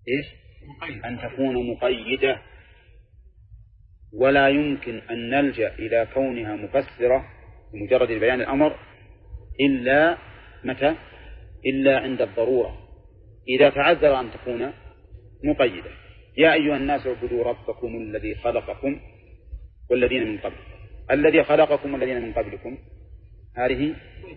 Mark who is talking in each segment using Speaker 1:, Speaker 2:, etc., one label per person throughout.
Speaker 1: إيش؟ أن تكون مقيدة، ولا يمكن أن نلجأ إلى كونها مفسرة بمجرد بيان الأمر إلا متى؟ إلا عند الضرورة، إذا تعذر أن تكون مقيدة. يا أيها الناس اعبدوا ربكم الذي خلقكم والذين من قبلكم. الذي خلقكم والذين من قبلكم هذه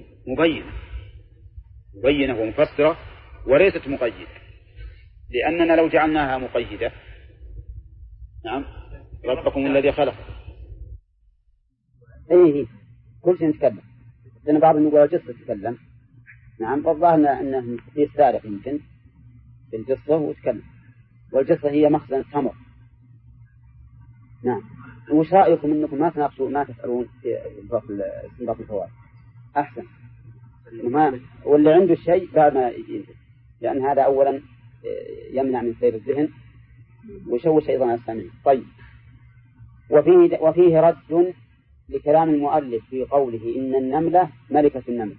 Speaker 1: مبينة ومفسرة وليست مقيدة، لأننا لو جعلناها مقيدة، نعم، ربكم الذي خلقكم،
Speaker 2: أيه كل شيء نتكلم، لأن بعض النقول الجصة تتكلم، نعم، والظاهر أنه في السارق يمكن في الجصة وتكلم، والجصة هي مخزن التمر. نعم. وش رأيكم أنكم ما تناقشوا ما تسألون في استنباط الفوائد؟ أحسن. واللي عنده الشيء بعد ما ينتهي، لأن هذا أولا يمنع من سير الذهن ويشوش أيضا السامعين. طيب، وفيه رد لكلام المؤلف في قوله إن النملة ملكة النمل،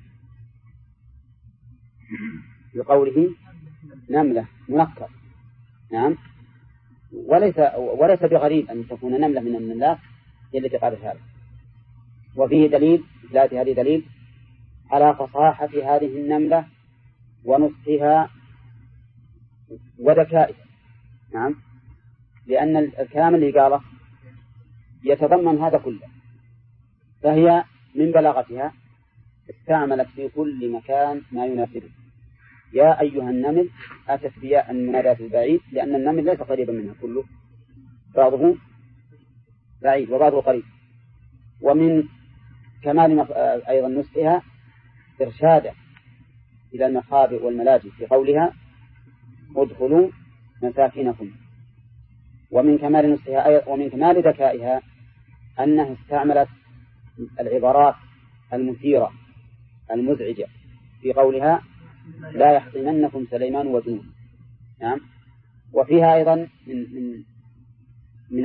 Speaker 2: في قوله نملة منكر، نعم، وليس بغريب أن تكون نملة من النملات التي قالت هذا. وفيه دليل، هذه دليل على فصاحة هذه النملة ونصحها وذكائها، نعم، لأن الكلام اللي قاله يتضمن هذا كله، فهي من بلاغتها استعملت في كل مكان ما يناسبه. يا أيها النمل أتت بياء المناداة البعيد، لأن النمل ليس قريبا منها كله، بعضه بعيد وبعضه قريب. ومن كمال أيضا نصحها إرشادا إلى المخابئ والملاجئ في قولها ادخلوا مساكنكم. ومن كمال نصحها ومن كمال ذكائها أنها استعملت العبارات المثيرة المزعجة في قولها لا يحطمنكم سليمان وجنود، نعم. وفيها أيضا من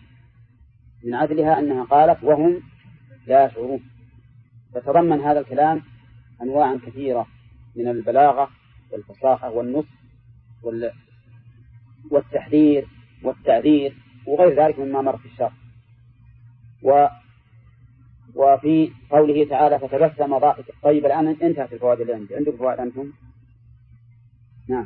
Speaker 2: عدلها أنها قالت وهم لا يشعرون، فتضمن هذا الكلام أنواعا كثيرة من البلاغة والفصاحة والنصح والتحذير والتعذير وغير ذلك مما مر في الشرح. وفي قوله تعالى فتبسم ضاحكا. طيب، الآن انتهت الفوائد اللي عندكم فوائد أنتم؟ نعم.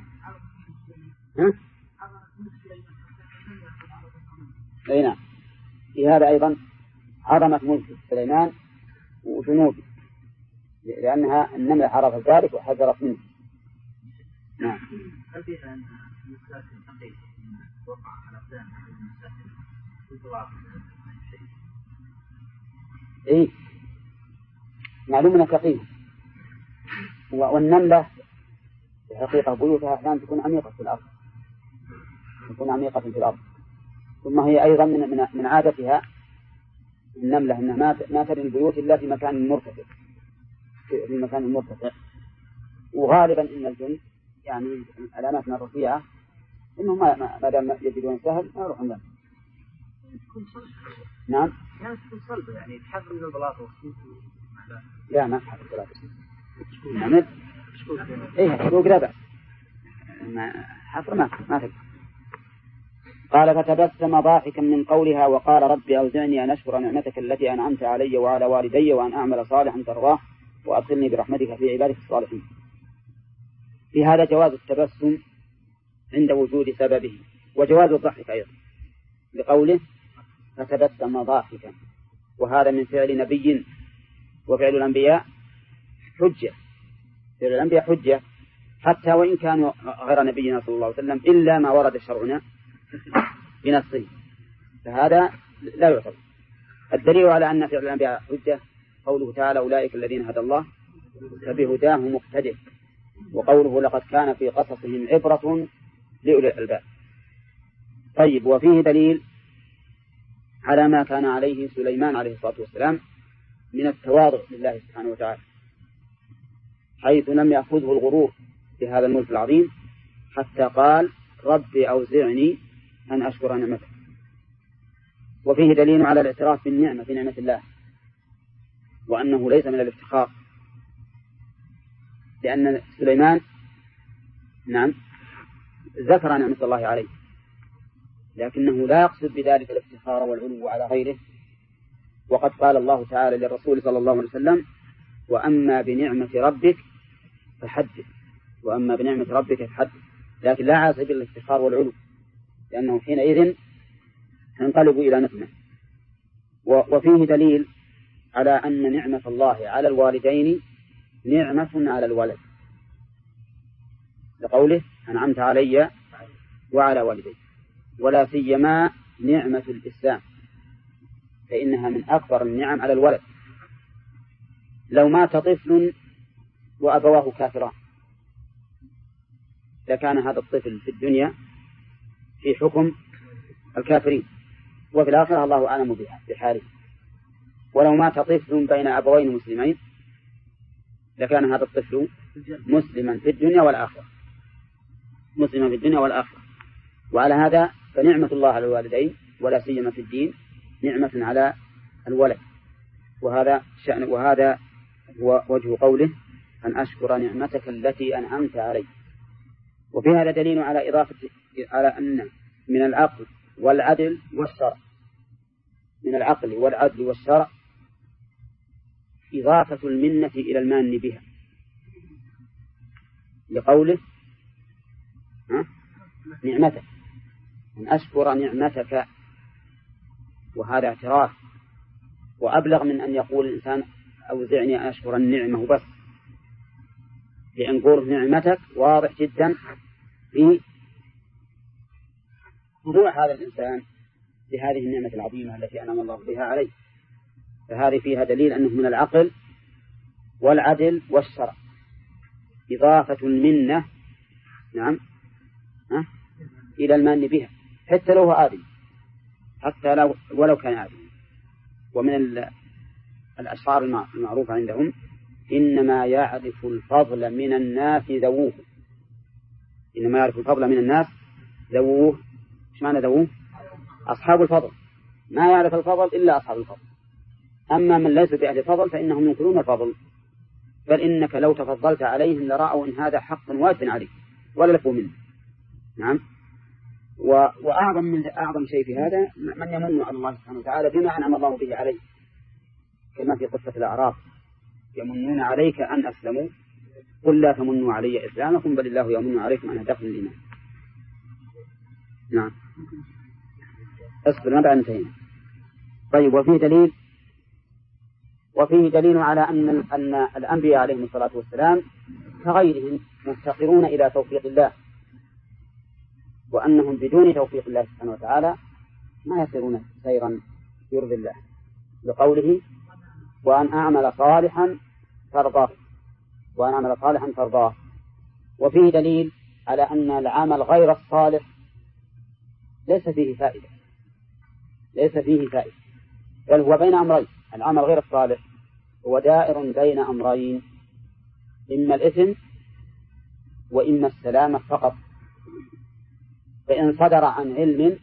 Speaker 2: أي نعم. في هذا أيضا عظمة ملك سليمان وجنوده، لأنها النملة عرفت ذلك وحذرت منه. نعم.
Speaker 3: هل فيها أن المساكن حقيقة وقع على أبدان المساكن وتضاعف شيء؟
Speaker 2: إيه، معلوم أنها ثقيلة، والنملة في حقيقة بيوتها أحيانا تكون عميقة في الأرض، ثم هي أيضا من عادتها النملة أنها ما تبني البيوت إلا في مكان مرتفع، وغالبا إن الجن يعني الأماكن الرفيعة إنهم ما دام يجدون سهل ما يروحون لهم. نعم.
Speaker 3: كانت تكون صلبة يعني تحفر من البلاط
Speaker 2: لا ما تحفر البلاط. نعم. إيه شكوك لا بأس. حفر ما تقدر. قال فتبسم ضاحكا من قولها وقال رب أوزعني أن أشكر نعمتك التي أنعمت علي وعلى والدي وأن أعمل صالحا ترضاه وأدخلني برحمتك في عبادك الصالحين. في هذا جواز التبسم عند وجود سببه، وجواز الضحك أيضا لقوله فتبسم ضاحكا، وهذا من فعل نبي، وفعل الأنبياء حجة، فعل الأنبياء حجة حتى وإن كانوا غير نبينا صلى الله عليه وسلم، إلا ما ورد شرعنا بنصه، فهذا لا يعتبر. الدليل على أن فعل الأنبياء حجة قوله تعالى أولئك الذين هدى الله فبهداه مقتدر، وقوله لقد كان في قصصهم عبرة لأولي الألباب. طيب، وفيه دليل على ما كان عليه سليمان عليه الصلاة والسلام من التواضع لله سبحانه وتعالى، حيث لم يأخذه الغرور بهذا الملك العظيم حتى قال ربي أوزعني أن أشكر نعمتك. وفيه دليل على الاعتراف بالنعمة في نعمة الله، وأنه ليس من الافتخار، لأن سليمان نعم ذكر نعمة الله عليه، لكنه لا يقصد بذلك الافتخار والعلو على غيره. وقد قال الله تعالى للرسول صلى الله عليه وسلم: وأما بنعمة ربك فحدث. وأما بنعمة ربك فحدث، لكن لا على سبيل الافتخار والعلو، لأنه حينئذ ينقلب إلى نقمة. وفيه دليل على أن نعمة الله على الوالدين نعمة على الولد، لقوله: أنعمت علي وعلى والدي. ولا سيما نعمة الإسلام، فإنها من أكبر النعم على الولد. لو مات طفل وأبواه كافران لكان هذا الطفل في الدنيا في حكم الكافرين، وفي الآخرة الله أعلم بحاله. ولو مات طفل بين أبوين مسلمين لكان هذا الطفل مسلما في الدنيا والآخرة، مسلما في الدنيا والآخرة. وعلى هذا فنعمة الله على الوالدين ولا سيما في الدين نعمة على الولد. وهذا شأن، وهذا هو وجه قوله: أن أشكر نعمتك التي أنعمت علي. وفي هذا دليل على إضافة على أن من العقل والعدل والشرع، من العقل والعدل والشرع إضافة المنة إلى المان بها، لقوله: نعمتك، أن أشكر نعمتك. وهذا اعتراف، وأبلغ من أن يقول الإنسان: أوزعني أن أشكر النعمة بس، لأن قول نعمتك واضح جدا في خضوع هذا الإنسان لهذه النعمة العظيمة التي أنعم الله بها عليه. فهذه فيها دليل أنه من العقل والعدل والشرع إضافة المنة، نعم، إلى المان بها، حتى لو هو آدم، حتى ولو كان آدم. ومن الأشعار المعروفة عندهم: إنما يعرف الفضل من الناس ذووه. إنما يعرف الفضل من الناس ذووه. إيش معنى ذووه؟ أصحاب الفضل. ما يعرف الفضل إلا أصحاب الفضل. أما من ليس بأهل الفضل فإنهم ينكرون الفضل، بل إنك لو تفضلت عليهم لرأوا إن هذا حق واجب عليك ولا لفوا منه. نعم. وأعظم شيء في هذا من يمن على الله سبحانه وتعالى بما أنعم الله به عليه، كما في قصة الأعراب: يمنون عليك أن أسلموا قل لا تمنوا علي إسلامكم بل الله يمن عليكم أن هداكم الإيمان. نعم. اصبر، ما بعد انتهينا. طيب. وفيه دليل على أن الأنبياء عليهم الصلاة والسلام كغيرهم مفتقرون إلى توفيق الله، وأنهم بدون توفيق الله سبحانه وتعالى ما يسيرون سيرا يرضي الله، لقوله: وأن أعمل صالحا ترضاه. وأن أعمل صالحا ترضاه. وفيه دليل على أن العمل غير الصالح ليس فيه فائدة، بل هو بين أمرين. العمل غير الصالح هو دائر بين أمرين: إما الإثم وإما السلامة فقط. فإن صدر عن علم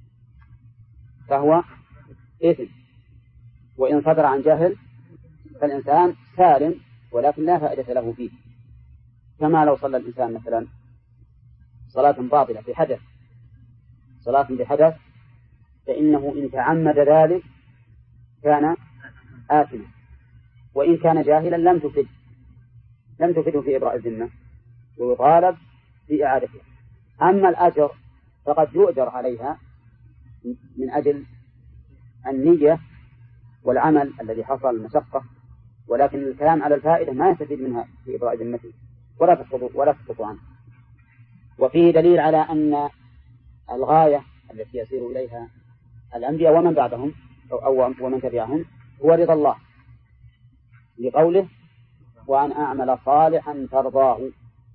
Speaker 2: فهو إثم، وإن صدر عن جهل فالإنسان سالم ولكن لا فائدة له فيه. كما لو صلى الإنسان مثلا صلاة باطلة في حدث، صلاة بحدث، فإنه إن تعمد ذلك كان آثما، وإن كان جاهلا لم تفده في إبراء الذمة ويطالب بإعادتها. أما الأجر فقد يؤجر عليها من أجل النية والعمل الذي حصل المشقة، ولكن الكلام على الفائدة ما يستفيد منها في إبراء ذمته ولا تسقط عنه. وفيه دليل على أن الغاية التي يسير إليها الأنبياء ومن بعدهم أو ومن تبعهم هو رضا الله، لقوله: وأن أعمل صالحا ترضاه.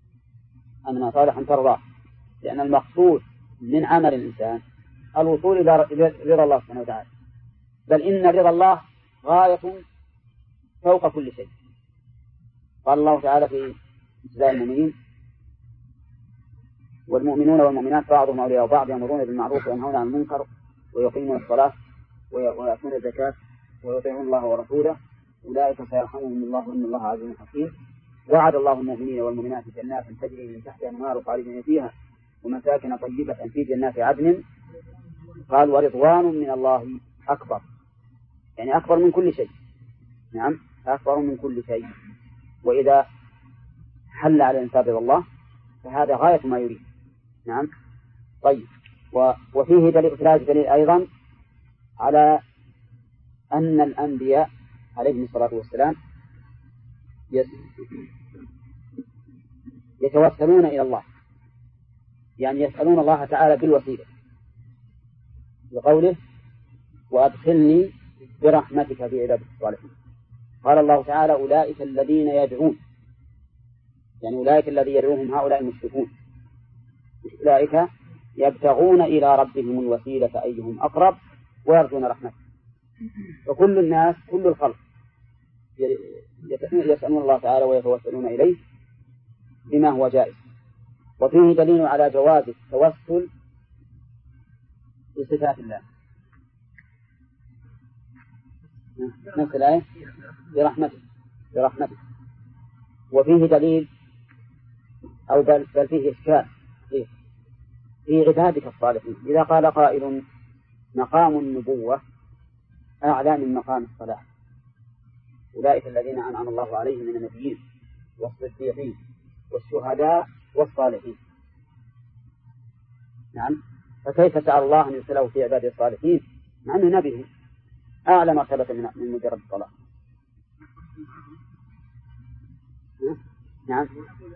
Speaker 2: لأن المقصود من عمل الإنسان الوصول إلى رضا الله سبحانه وتعالى، بل إن رضا الله غاية فوق كل شيء. قال الله تعالى في ابتداء المؤمنين: والمؤمنون والمؤمنات بعضهم أولياء بعض يأمرون بالمعروف وينهون عن المنكر ويقيمون الصلاة ويأتون الزكاة ويطيعون الله ورسوله أولئك سيرحمهم الله إن الله عزيز حكيم. وعد الله المؤمنين والمؤمنات جنات تجري من تحتها الأنهار خالدين فيها ومساكن طيبة في جنات عدن. قال ورضوان من الله أكبر، يعني أكبر من كل شيء. نعم، أكبر من كل شيء. وإذا حل على الإنسان رضا الله فهذا غاية ما يريد. نعم. طيب، وفيه دليل أيضا على أن الأنبياء عليهم الصلاة والسلام يتوسلون إلى الله، يعني يسألون الله تعالى بالوسيلة، بقوله وأدخلني برحمتك في عبادك الصالحين. قال الله تعالى أولئك الذين يدعون، يعني أولئك الذين يدعوهم هؤلاء المشركون، أولئك يبتغون إلى ربهم الوسيلة أيهم أقرب ويرجون رحمته. فكل الناس، كل الخلق يسألون الله تعالى ويتوسلون إليه بما هو جائز. وفيه دليل على جواز التوسل بصفات الله، نفس الآية برحمته. وفيه دليل أو بل فيه إشكال في عبادك الصالحين. إذا قال قائل مقام النبوة أعلى من مقام الصلاح، أولئك الذين أنعم الله عليهم من النبيين والصديقين والشهداء والصالحين. نعم، فكيف سأل الله أن يرسله في عباده الصالحين مع أنه نبي أعلى مرتبة من مجرد الصلاة؟ نعم.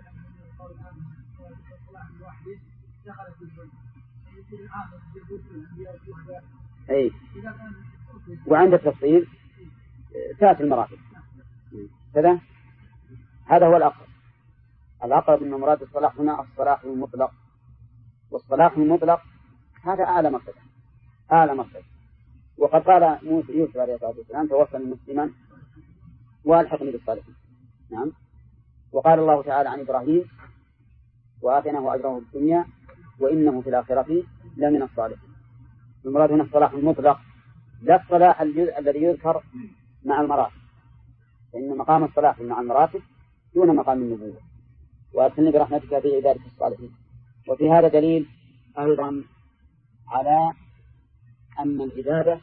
Speaker 2: أي، وعند التفصيل تأتي المراتب كذا. هذا هو الأقرب من مراد الصلاح هنا الصلاح المطلق، والصلاح المطلق هذا أعلى مرتبة. وقد قال يوسف عليه الصلاة والسلام توفني مسلما والحقني بالصالحين. نعم. وقال الله تعالى عن إبراهيم وآتيناه أجره في الدنيا وإنه في الآخرة لمن الصالحين. المراد هنا الصلاح المطلق، لا الصلاح الذي يذكر مع المراتب، فإن مقام الصلاح مع المراتب دون مقام النبوة. وأدخلني برحمتك في عبادك الصالحين. وفي هذا دليل أيضا على أن العبادة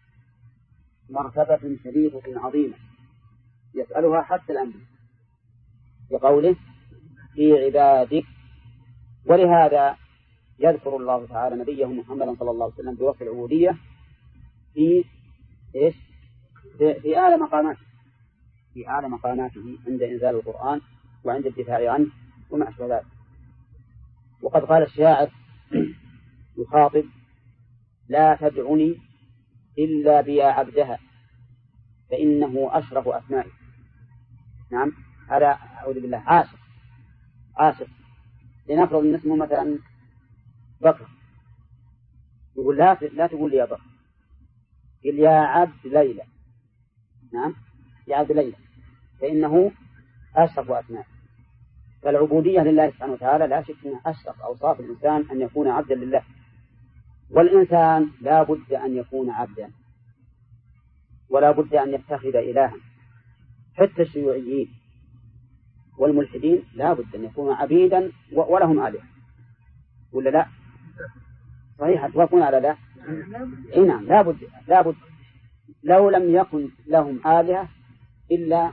Speaker 2: مرتبة شريفة عظيمة يسألها حتى الأنبياء بقوله في عبادك. ولهذا يذكر الله تعالى نبيه محمدا صلى الله عليه وسلم بوصف العبودية في إيش؟ في أعلى مقاماته عند إنزال القرآن وعند الدفاع عنه وما أشبه ذلك. وقد قال الشاعر يخاطب لا تدعني إلا بيا عبدها فإنه أشرف أسمائي. نعم، هذا أعوذ بالله عاشق. لنفرض أن اسمه مثلا بكر، يقول لا تقول لي يا بكر، قل يا عبد ليلى. نعم، يا عبد ليلى، فإنه أشرف أسمائي. فالعبودية لله سبحانه وتعالى لا شك أنها أشرف أوصاف الإنسان أن يكون عبدا لله. والإنسان لا بد أن يكون عبدا ولا بد أن يتخذ إلها. حتى الشيوعيين والملحدين لا بد أن يكونوا عبيدا ولهم آلهة، ولا لا؟ صحيح، توافقون على لا؟ نعم، لا بد لو لم يكن لهم آلهة إلا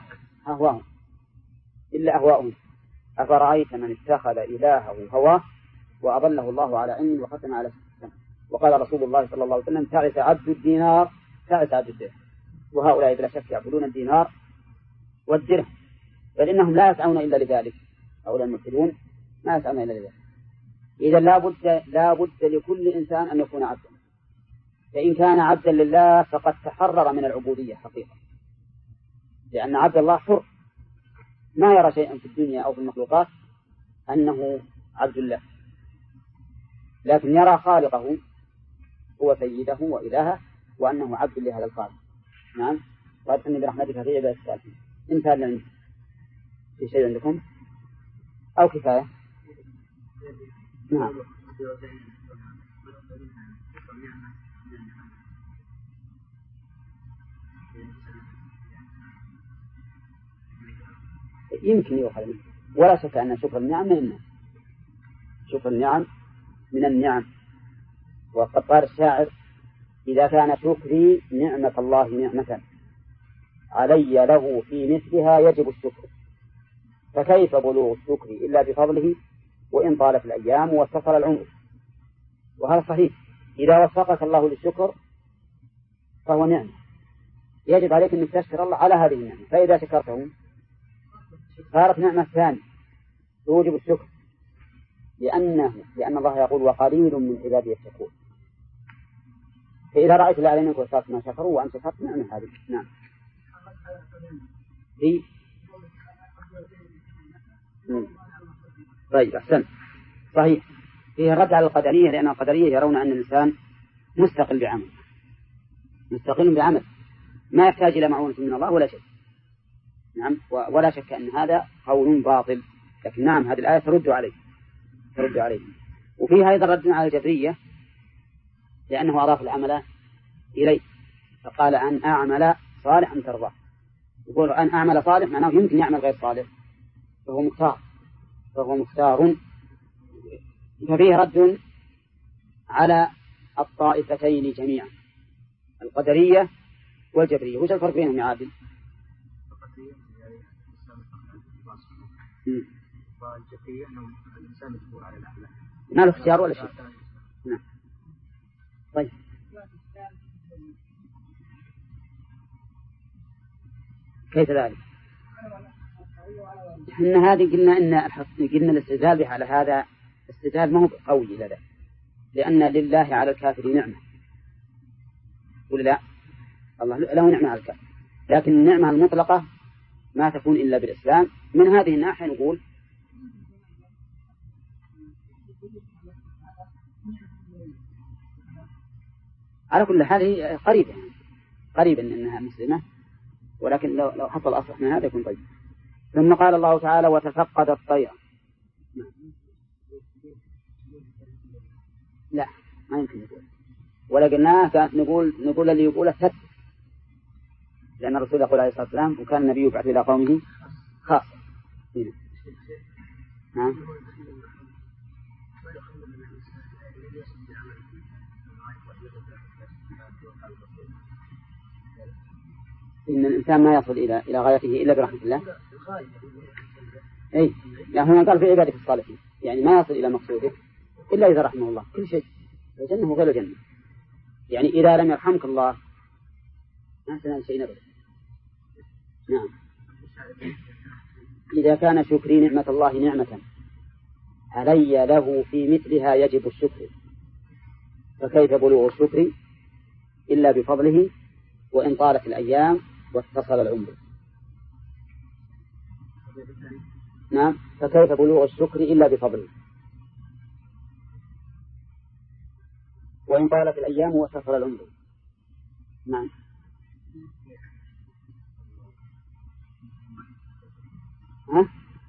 Speaker 2: أهواءهم. أفرأيت من اتخذ إلهه هواه وأضله الله على علم وختم على سمعه. وقال رسول الله صلى الله عليه وسلم تعس عبد الدينار. وهؤلاء بلا شك يعبدون الدينار والدرهم، بل إنهم لا يسعون إلا لذلك. هؤلاء الملحدون ما يسعون إلا لذلك. إذا لا بد لكل إنسان أن يكون عبدا. فإن كان عبدا لله فقد تحرر من العبودية حقيقة، لأن عبد الله حر ما يرى شيئا في الدنيا أو في المخلوقات أنه عبد الله، لكن يرى خالقه هو سيده وإلهه وأنه عبد لهذا الخالق. نعم. وأدخلني برحمتك في عبادك الصالحين. انتهى لنا في شيء عندكم أو كفاية؟ نعم. يمكن يؤخذ منه، ولا شك أن شكر النعم من النعم. شكر النعم من النعم. وقد قال الشاعر: إذا كان شكري نعمة الله نعمة علي له في مثلها يجب الشكر، فكيف بلوغ الشكر إلا بفضله وإن طالت الأيام واتصل العمر. وهذا صحيح، إذا وفقك الله للشكر فهو نعمة، يجب عليك أن تشكر الله على هذه النعمة، فإذا شكرته صارت نعمة ثانية توجب الشكر، لأن الله يقول: وقليل من عبادي الشكور. فإذا رأيت الأعلى منك وصارت ما شكروا وأنت شكرت نعمة هذه. نعم. طيب أحسن، صحيح، فيه رد على القدرية، لأن القدرية يرون أن الإنسان مستقل بعمل ما يحتاج إلى معونة من الله ولا شيء. نعم، ولا شك أن هذا قول باطل، لكن نعم هذه الآية ترد عليه. وفيها أيضا رد على الجبرية، لأنه أضاف العمل إليه، فقال أن أعمل صالحا ترضاه. يقول أن أعمل صالح معناه يمكن يعمل غير صالح، فهو مختار. ففيه رد على الطائفتين جميعا، القدرية والجبرية. وش الفرق بينهم يا عادل؟
Speaker 3: والجبرية أنه الإنسان مجبور على الأعمال،
Speaker 2: ما له اختيار ولا شيء. نعم. طيب، كيف ذلك؟ إن هذه قلنا الاستدلال به على هذا استدلال ما هو قوي لذا، لأن لله على الكافر نعمة، ولا لا؟ الله له نعمة على الكافر، لكن النعمة المطلقة ما تكون إلا بالإسلام. من هذه الناحية نقول على كل حال قريبا إنها مسلمة، ولكن لو حصل أصح من هذا يكون طيب. ثم قال الله تعالى: وتفقد الطير. لا، ما يمكن نقول، ولا قلناه نقول اللي يقوله ثبت، لأن الرسول يقول عليه الصلاة والسلام: وكان النبي يبعث إلى قومه خاصة. نعم. إن الإنسان ما يصل إلى غايته إلا برحمة الله. أي، يعني هنا قال في عبادة الصالحين، يعني ما يصل إلى مقصوده إلا إذا رحمه الله. كل شيء الجنة وغير الجنة، يعني إذا لم يرحمك الله ما تنال شيء أبدا. نعم. إذا كان شكري نعمة الله نعمة علي له في مثلها يجب الشكر، فكيف بلوغ الشكر إلا بفضله وإن طالت الأيام واتصل العمر. نعم، فكيف بلوغ الشكر إلا بفضله وإن طالت الأيام واتصل العمر. نعم. ها؟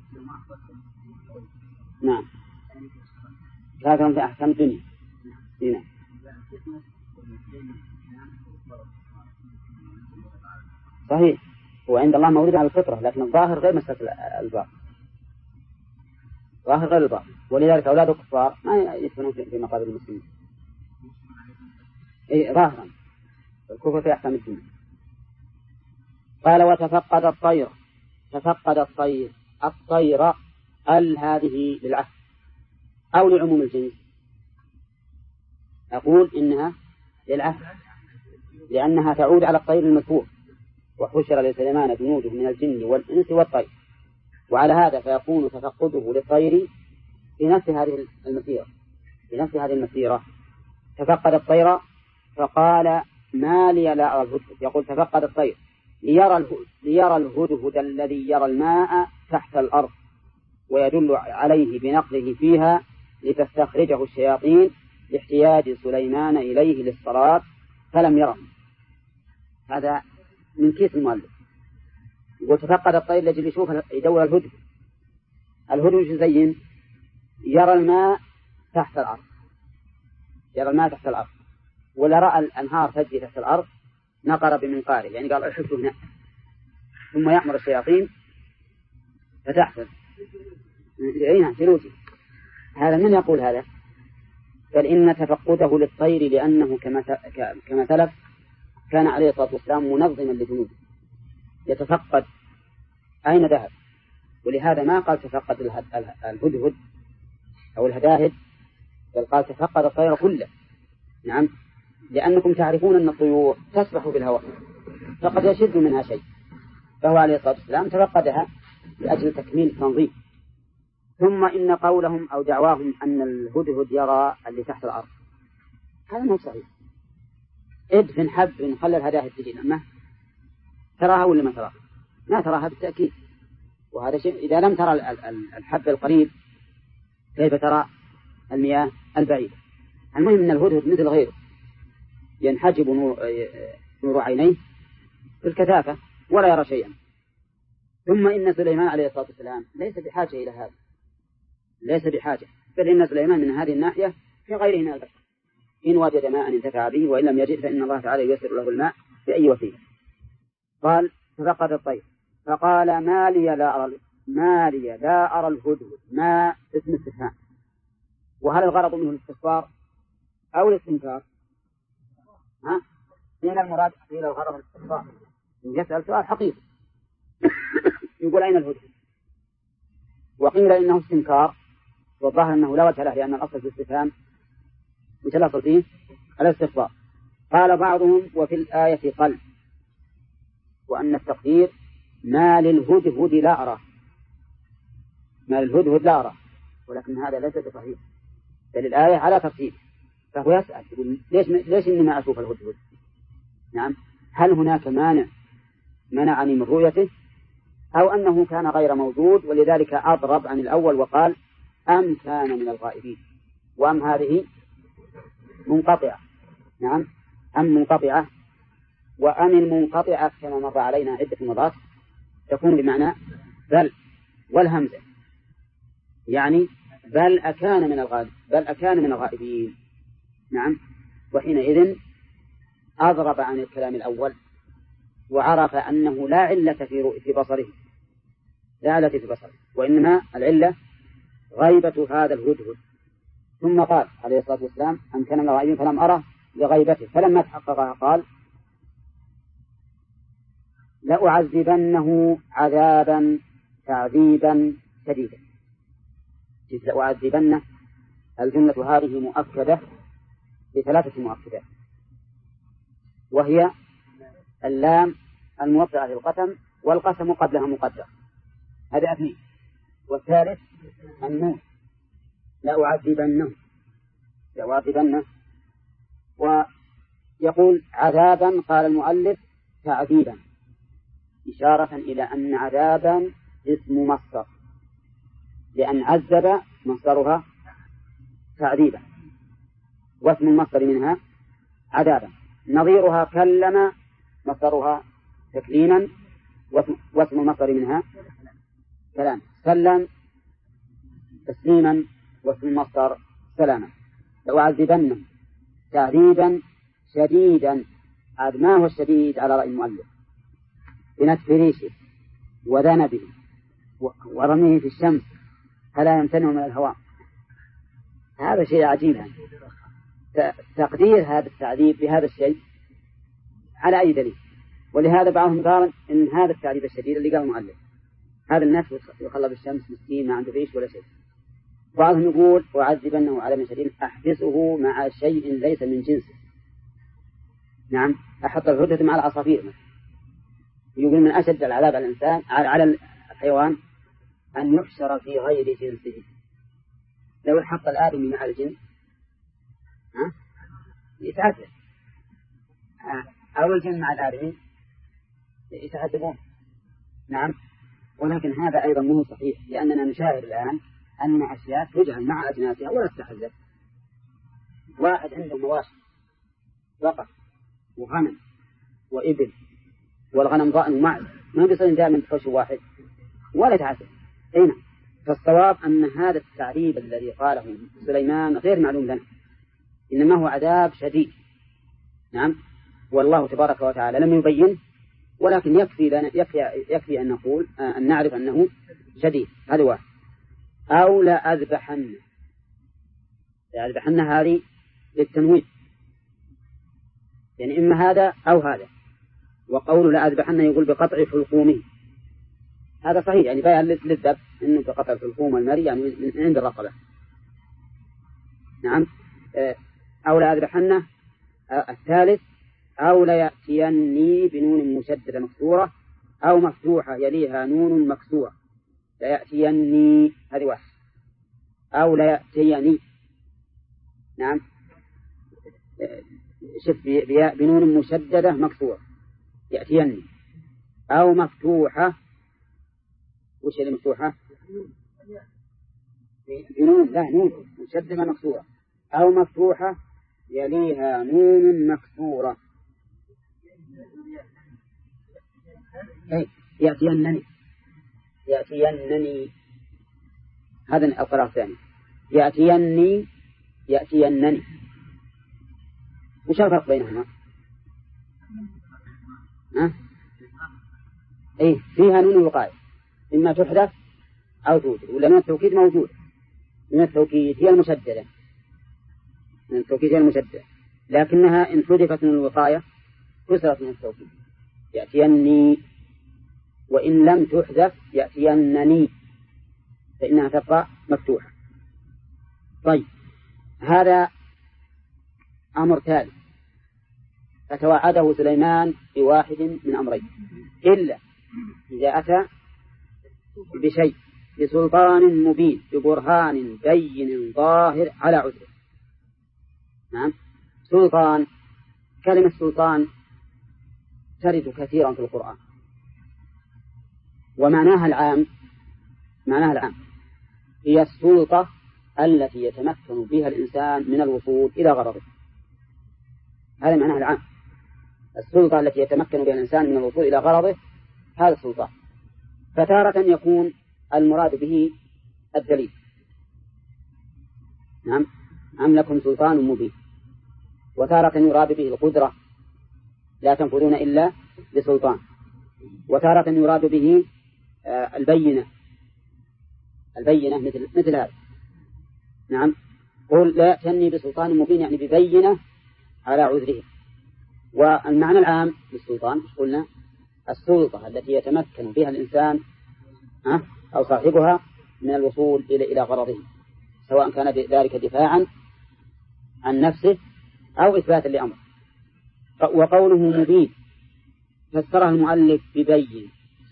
Speaker 2: نعم، هذا في أحكام الدنيا. نعم. صحيح، وعند الله مولد على الفطرة، لكن الظاهر غير مسألة الباطن، ظاهر غير الباطن، ولذلك أولاد الكفار ما يدفنون في مقابر المسلمين. إيه، ظاهرا الكفر في أحكام الدنيا. قال: وتفقد الطير. تفقد الطير، الطير هذه للعهد أو لعموم الجنس؟ أقول إنها للعهد، لأنها تعود على الطير المذكور: وحشر لسليمان جنوده من الجن والإنس والطير. وعلى هذا فيكون تفقده للطير في نفس هذه المسيرة. تفقد الطير فقال: ما لي لا أرى الهدهد. يقول تفقد الطير ليرى الهدهد الذي يرى الماء تحت الأرض، ويدل عليه بنقله فيها لتستخرجه الشياطين لاحتياج سليمان إليه للصلاة فلم يره. هذا من كيس المؤلف. يقول تفقد الطير لجل يشوف يدور الهدهد. الهدهد زين يرى الماء تحت الأرض، ولا رأى الأنهار تجري تحت الأرض نقر بمنقاره، يعني قال احطوا هنا، ثم يأمر الشياطين فتحصل عينها شروجي. هذا من يقول هذا؟ بل إن تفقده للطير لأنه كما سلف كان عليه الصلاة والسلام منظما لجنوده يتفقد أين ذهب، ولهذا ما قال تفقد الهدهد أو الهداهد، بل قال تفقد الطير كله. نعم، لأنكم تعرفون أن الطيور تسبح في الهواء فقد يشد منها شيء، فهو عليه الصلاة والسلام تفقدها لأجل تكميل التنظيم. ثم إن قولهم أو دعواهم أن الهدهد يرى اللي تحت الأرض هذا مو صحيح. ادفن حب خلى الهداهد تجي لما تراها ولا ما تراها؟ ما تراها بالتأكيد. وهذا شيء إذا لم ترى الحب القريب كيف ترى المياه البعيدة؟ المهم أن الهدهد مثل غيره ينحجب نور عينيه في الكثافة ولا يرى شيئا. ثم إن سليمان عليه الصلاة والسلام ليس بحاجة إلى هذا، ليس بحاجة، بل إن سليمان من هذه الناحية في غيره من البشر، إن وجد ماء انتفع به وإن لم يجد فإن الله تعالى ييسر له الماء بأي وسيلة. قال تفقد الطير فقال ما لي لا أرى الهدهد. ما اسم استفهام، وهل الغرض منه الاستخبار أو الاستنكار؟ من المراد قيل الغرض الاستخبار، يسأل سؤال حقيقي يقول أين الهدهد، وقيل إنه استنكار، والظاهر أنه لا وجه له لأن الأصل في الاستفهام مثل الأصل فيه الاستخبار. قال بعضهم وفي الآية قلب، وأن التقدير ما للهدهد لا أراه، ما للهدهد لا أراه، ولكن هذا ليس بصحيح، بل الآية على ترتيب. فهو يسأل يقول ليش إني ما أشوف الهدهد؟ نعم، هل هناك مانع منعني من رؤيته، أو أنه كان غير موجود ولذلك أضرب عن الأول وقال أم كان من الغائبين، وأم هذه منقطعة. نعم، أم منقطعة، وأم المنقطعة كما مر علينا عدة مرات تكون بمعنى بل والهمزة، يعني بل أكان من الغائبين. نعم، وحينئذ أضرب عن الكلام الأول وعرف أنه لا علة في بصره، لا علة في بصره، وإنما العلة غيبة هذا الهدهد. ثم قال عليه الصلاة والسلام أن كان من الغائبين فلم أره لغيبته، فلما تحققها قال لأعذبنه عذابا تعذيبا شديدا. لأعذبنه الجملة هذه مؤكدة بثلاثة مؤكدات، وهي اللام الموضعة للقسم، والقسم قبلها مقدر، هذا اثنين. والثالث النون لأعذبنه. ويقول عذابا قال المؤلف تعذيبا، إشارة إلى أن عذابا اسم مصدر، لأن عذب مصدرها تعذيبا، واسم المصدر منها عذابا. نظيرها كلم مصدرها تكليما، واسم المصدر منها كلام، سلم تسليما، واسم المصدر سلاما. لأعذبنه تعذيبا شديدا. عاد ما هو الشديد على رأي المؤلف؟ بنتف ريشه وذنبه ورميه في الشمس فلا يمتنع من الهواء. هذا شيء عجيب. تقدير هذا التعذيب بهذا الشيء على أي دليل؟ ولهذا بعضهم قال إن هذا التعذيب الشديد اللي قال المؤلف هذا الناس يخلى بالشمس مسكين ما عنده ريش ولا شيء. بعضهم يقول وعذبنه عذابا شديدا أحبسه مع شيء ليس من جنسه. نعم، أحط الهدهد مع العصافير مثلا. يقول من أشد العذاب على الإنسان على الحيوان أن يحشر في غير جنسه. لو حط الآدمي مع الجنس يتعذب، أو الجن مع الآدمي يتعذبون. نعم، ولكن هذا أيضا مو صحيح، لأننا نشاهد الآن أن أشياء تجعل مع أجناسها ولا تتعذب. واحد عنده مواشي بقر وغنم وإبل، والغنم ضأن ومعز، ما بيصير دائما بحوش واحد ولا يتعذب. هنا فالصواب أن هذا التعذيب الذي قاله سليمان غير معلوم لنا، إنما هو عذاب شديد. نعم، والله تبارك وتعالى لم يبين، ولكن يكفي أن نقول أن نعرف أنه شديد. هذا واحد. أو لا أذبحن، لأذبحن هذه للتنوين، يعني إما هذا أو هذا. وقول لأذبحن يقول بقطع حلقومه، هذا صحيح يعني بيان للذبح إنه بقطع الحلقوم والمري يعني من عند الرقبة. نعم. أو لأذبحن الثالث أو ليأتيني بنون مشددة مكسورة أو مفتوحة يليها نون مكسورة. ليأتيني هذه واحد، أو ليأتيني. نعم. شوف بنون مشددة مكسورة يأتيني، أو مفتوحة. وش اللي مفتوحة؟ بنون، لا نون مشددة مكسورة، أو مفتوحة يليها نون مكسورة. يأتينني، يأتينني، هذا القراءة الثانية. يأتيني، يأتينني. وش الفرق بينهما؟ فيها نون الوقاية، إما تحذف أو توجد، ولا نون التوكيد موجود. من التوكيد هي المشددة، من التوكيد هي المشددة، لكنها إن حذفت من الوقاية كسرت من التوكيد. يأتيني، وإن لم تحذف يأتينني فإنها تبقى مفتوحة. طيب، هذا أمر ثالث فتوعده سليمان بواحد من أمرين، إلا إذا أتى بشيء بسلطان مبين ببرهان بين ظاهر على عذره. نعم. سلطان، كلمة سلطان ترد كثيرا في القرآن، ومعناها العام، معناها العام هي السلطة التي يتمكن بها الإنسان من الوصول إلى غرضه. هذا معناها العام، السلطة التي يتمكن بها الإنسان من الوصول إلى غرضه، هذا السلطان. فتارة يكون المراد به الدليل. نعم. أم لكم سلطان مبين. وتارة يراد به القدرة، لا تنفذون إلا بسلطان. وتارة يراد به البينة، البينة مثل هذا. نعم. قل لا يأتني بسلطان مبين يعني ببينة على عذره. والمعنى العام للسلطان قلنا السلطة التي يتمكن بها الإنسان أو صاحبها من الوصول إلى غرضه، سواء كان ذلك دفاعا عن نفسه أو إثباتا لأمر. وقوله مبين فسره المؤلف ببين،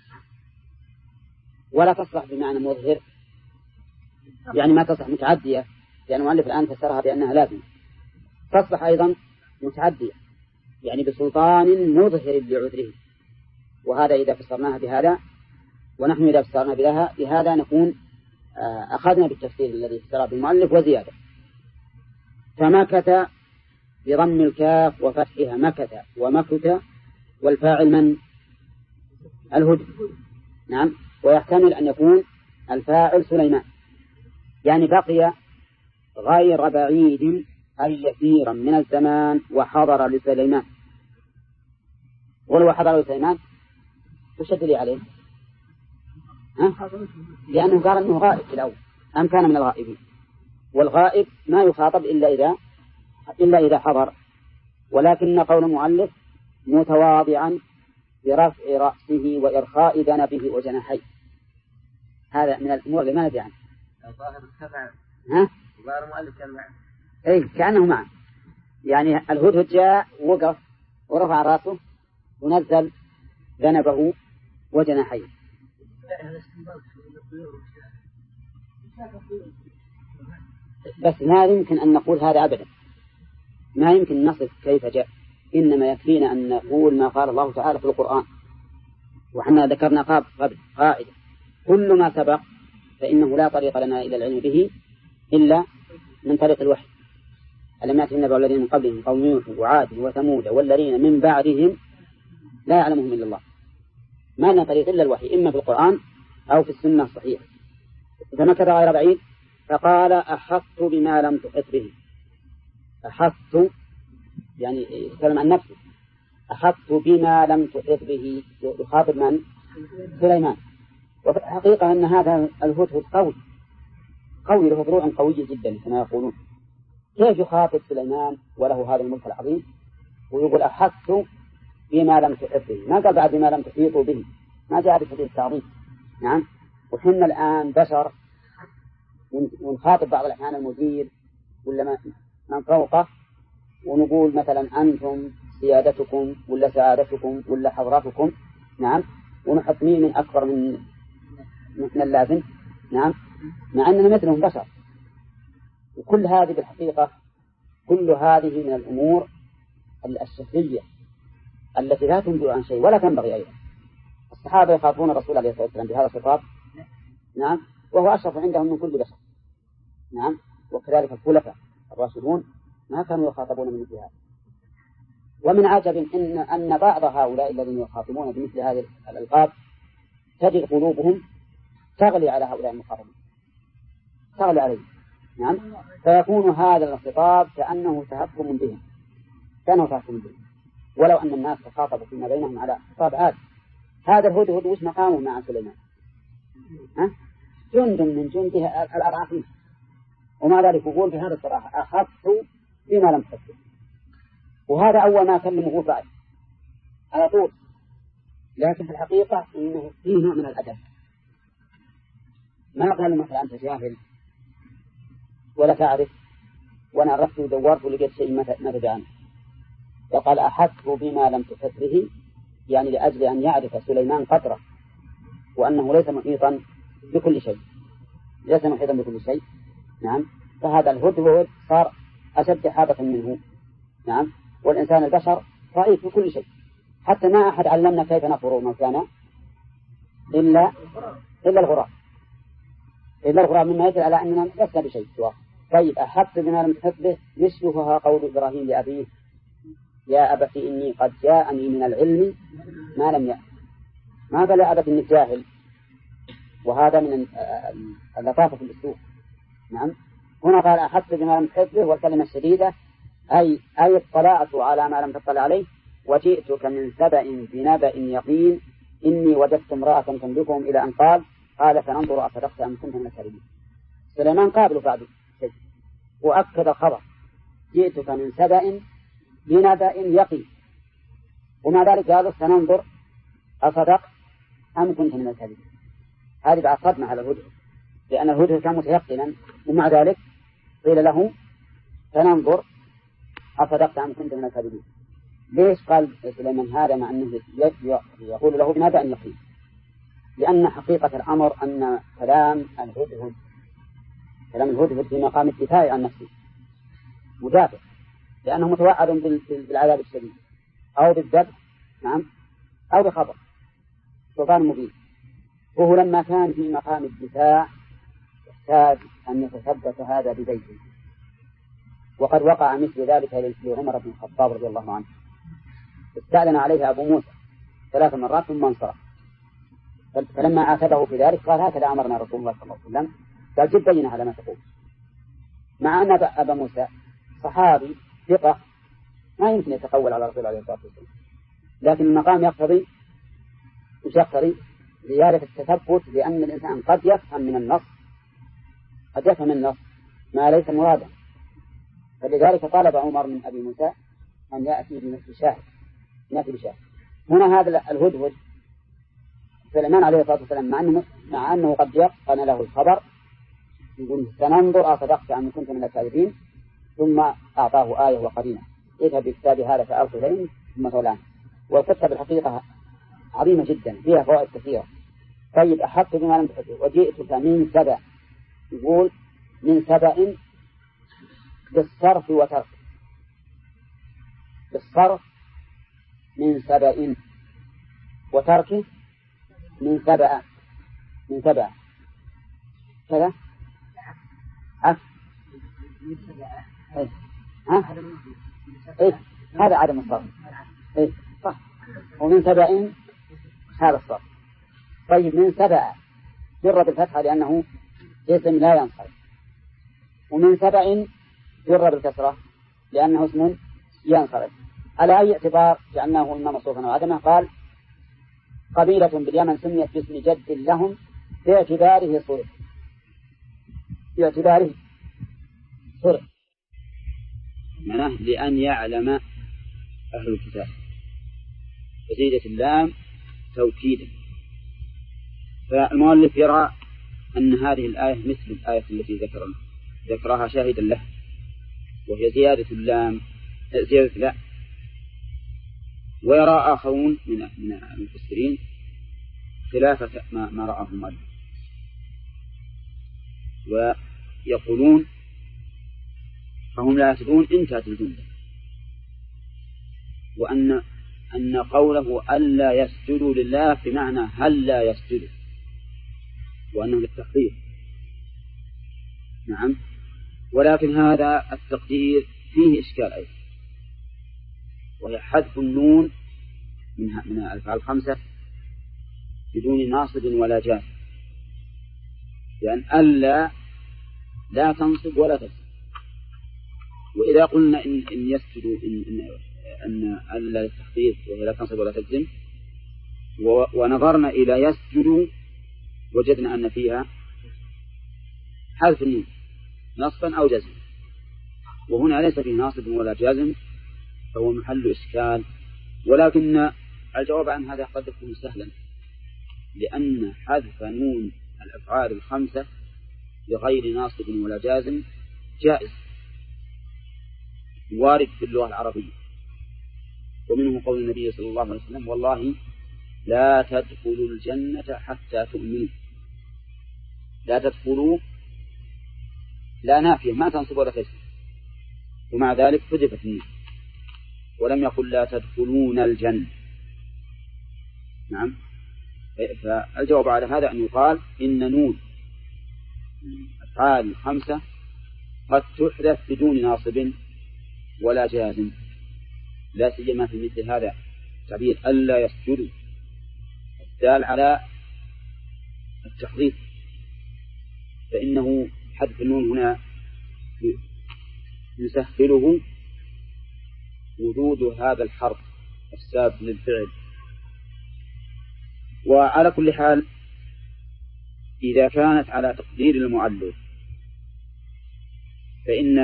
Speaker 2: ولا تصلح بمعنى مظهر، يعني ما تصلح متعدية، لأن المؤلف الآن فسرها بأنها لازم. تصلح أيضا متعدية، يعني بسلطان مظهر لعذره. وهذا إذا فسرناها بهذا، ونحن إذا فسرنا بهذا نكون أخذنا بالتفسير الذي فسره بالمؤلف وزيادة. فمكث بضم الكاف وفتحها مكث ومكث، والفاعل من؟ الهدى. نعم. ويحتمل أن يكون الفاعل سليمان، يعني بقي غير بعيد أي يسيرا من الزمان وحضر لسليمان. قل وحضر لسليمان تشد لي عليه، لأنه قال أنه غائب في الأول، أم كان من الغائبين، والغائب ما يخاطب إلا إذا حضر. ولكن قول المؤلف متواضعا برفع رأسه وإرخاء ذنبه وجناحيه، هذا من الأمور اللي ما ندري عنها.
Speaker 3: ظاهر السبع، ظاهر المؤلف كان معه،
Speaker 2: كأنه معه، يعني الهدهد جاء وقف ورفع رأسه ونزل ذنبه وجناحيه. بس ما يمكن أن نقول هذا أبدا، ما يمكن نصف كيف جاء، إنما يكفينا أن نقول ما قال الله تعالى في القرآن. وحنا ذكرنا قبل قاعدة: كل ما سبق فإنه لا طريق لنا إلى العلم به إلا من طريق الوحي. ألم يأتهم نبأ الذين من قبلهم قوم نوح وعاد وثمود والذين من بعدهم لا يعلمهم إلا الله. ما لنا طريق إلا الوحي، إما في القرآن أو في السنة الصحيحة. فمكث غير بعيد فقال أحطت بما لم تحط به. أحطت يعني يتكلم عن نفسه، أحطت بما لم تحط به، يخاطب من؟ سليمان. وفي الحقيقة أن هذا الهدهد قوي له فروع قوية جدا كما يقولون، كيف يخاطب سليمان وله هذا الملك العظيم ويقول أحطت بما لم تحط به؟ ما قال بعد بما لم تحيطوا به، ما جاء بتفضيل التعظيم. نعم. وحنا الآن بشر ونخاطب بعض الأحيان المدير ولا من فوقه ونقول مثلا أنتم سيادتكم ولا سعادتكم ولا حضراتكم. نعم. ونحط مين أكبر من اللازم. نعم. مع أننا مثلهم بشر. وكل هذه بالحقيقة كل هذه من الأمور الشكلية التي لا تنبئ عن شيء ولا تنبغي أيضا. الصحابة يخافون الرسول عليه الصلاة والسلام بهذا الخطاب. نعم. وهو أشرف عندهم من كل بشر. نعم. وكذلك الخلفاء الراشدون ما كانوا يخاطبون من مثل هذا. ومن عجب أن بعض هؤلاء الذين يخاطبون بمثل هذه الألقاب تجد قلوبهم تغلي على هؤلاء المخاطبين، تغلي عليهم. نعم. فيكون هذا الخطاب كأنه تهكم بهم، ولو أن الناس تخاطبوا فيما بينهم على خطاب عاد. هذا الهدهد وش مقامه مع سليمان؟ جند من جنده الأضعفين، ومع ذلك يقول في هذا الصراحة أخذت بما لم تحط. وهذا أول ما كلمه بعد على طول. لكن في الحقيقة إنه فيه نوع من الأدب. ما قال مثلا أنت جاهل ولا تعرف وأنا عرفت ودورت ولقيت شيء ما تدعم. وقال أحدت بما لم تحط به، يعني لأجل أن يعرف سليمان قدره وأنه ليس محيطا بكل شيء، نعم. فهذا الهدهد صار أشد حابة منه. نعم. والإنسان البشر ضعيف في كل شيء، حتى ما أحد علمنا كيف نفر موتانا إلا الغراب مما يدل على أننا لسنا بشيء. طيب أحبت بما لم تحط به يشبهها قول إبراهيم لأبيه يا أبت إني قد جاءني من العلم ما لم يأت. ما قال يا أبت إني جاهل، وهذا من اللطافة في الأسلوب. نعم. هنا قال أحبت بما لم تحط به، والكلمة الشديدة أي اطلعت على ما لم تطلع عليه وجئتك من سبأ بنبأ يقين إني وجدت امرأة تملكهم إلى أن قال فننظر أصدقت أم كنت من الكاذبين. سليمان قابله بعد شيء وأكد الخبر جئتك من سبأ بنبأ يقين، ومع ذلك قال سننظر أصدقت أم كنت من الكاذبين. هذه بعد صدمة على الهدهد، لأن الهدهد كان متيقنا، ومع ذلك قيل له سننظر أصدقت أم كنت من الكاذبين. ليش قال سليمان هذا مع أنه يقول له بنبأ يقين؟ لأن حقيقة الأمر أن كلام الهدهد في مقام الدفاع عن نفسه مدافع، لأنه متوعد بالعذاب الشديد أو بالذبح. نعم. أو بخبر سلطان مبين. وهو لما كان في مقام الدفاع يحتاج أن يتثبت هذا ببيته، وقد وقع مثل ذلك لعمر بن الخطاب رضي الله عنه. استأذن عليه أبو موسى 3 مرات ثم انصرف، فلما عاتبه في ذلك قال هكذا أمرنا رسول الله صلى الله عليه وسلم. قال جد بينا على ما تقول، مع أن أبا موسى صحابي ثقة ما يمكن يتقول على رسول الله عليه الصلاة والسلام، لكن المقام يقتضي زيادة التثبت، لأن الإنسان قد يفهم من النص ما ليس مرادا. فلذلك طلب عمر من أبي موسى أن يأتي بشاهد. هنا هذا الهدهد سليمان عليه الصلاة والسلام مع أنه قد يقن له الخبر يقول سننظر أصدقت أم كنت من الكاذبين، ثم أعطاه آية وقرينة اذهب بكتاب هذا فألقه إليه ثم تولاه. والقصة بالحقيقة عظيمة جدا فيها فوائد كثيرة. طيب أحبت بما لم تحب وجئتك من سبأ، يقول من سبأ بالصرف وترك، بالصرف من سبأ وتركه من سبأ كذا هذا عدم الصرف. صح. ومن سبأ هذا الصرف. طيب من سبأ جر بالفتحة لأنه اسم لا ينصرف، ومن سبأ جر بالكسرة لأنه اسم ينصرف. على أي اعتبار جعلناه إما مصروفا أو عدمه؟ قال قبيلة باليمن سميت باسم جد لهم باعتباره صرف. معناه لأن يعلم أهل الكتاب، فزيدت اللام توكيدا. فالمؤلف يرى أن هذه الآية مثل الآية التي ذكرها شاهدا له، وهي زيادة اللام زيادة لا. ويرى آخرون من المفسرين خلافة ما رآه المؤلف، ويقولون فهم لا يسجدون انتهت الجملة، وأن قوله ألا يسجدوا لله بمعنى هل لا يسجدوا، وأنه للتقدير. نعم، ولكن هذا التقدير فيه إشكال أيضا، وهي حذف النون من الأفعال الخمسة بدون ناصب ولا جازم، لأن ألا لا تنصب ولا تجزم. وإذا قلنا إن يسجدوا أن ألا للتخفيف وهي لا تنصب ولا تجزم، ونظرنا إلى يسجدوا وجدنا أن فيها حذف النون نصبا أو جزم، وهنا ليس فيه ناصب ولا جازم، فهو محل إشكال. ولكن الجواب عن هذا قد يكون سهلا، لأن حذف نون الأفعال الخمسة بغير ناصب ولا جازم جائز وارد في اللغة العربية. ومنه قول النبي صلى الله عليه وسلم والله لا تدخلوا الجنة حتى تؤمنوا. لا تدخلوا لا نافية ما تنصب ولا تجزم، ومع ذلك حذفت النون ولم يقل لا تدخلون الجنة. نعم، فالجواب على هذا أن يقال إن نون الأفعال الخمسة قد تحذف بدون ناصب ولا جازم، لا سيما في مثل هذا التعبير ألا يسجدوا الدال على التحذيف، فإنه حذف النون هنا يسهله وجود هذا الحرف السابق للفعل. وعلى كل حال إذا كانت على تقدير المؤلف فإن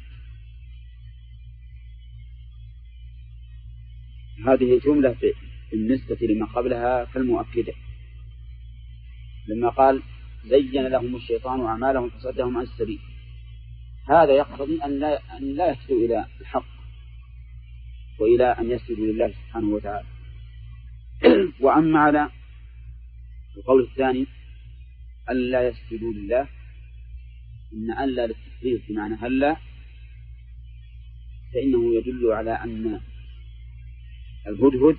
Speaker 2: هذه الجملة بالنسبة لما قبلها كالمؤكدة، لما قال زين لهم الشيطان أعمالهم فصدهم عن السبيل، هذا يقتضي أن لا يهتدوا إلى الحق وإلى أن يسجدوا لله سبحانه وتعالى. وأما على القول الثاني ألا يسجدوا لله، إن ألا للتفريط بمعنى هلا، فإنه يدل على أن الهدهد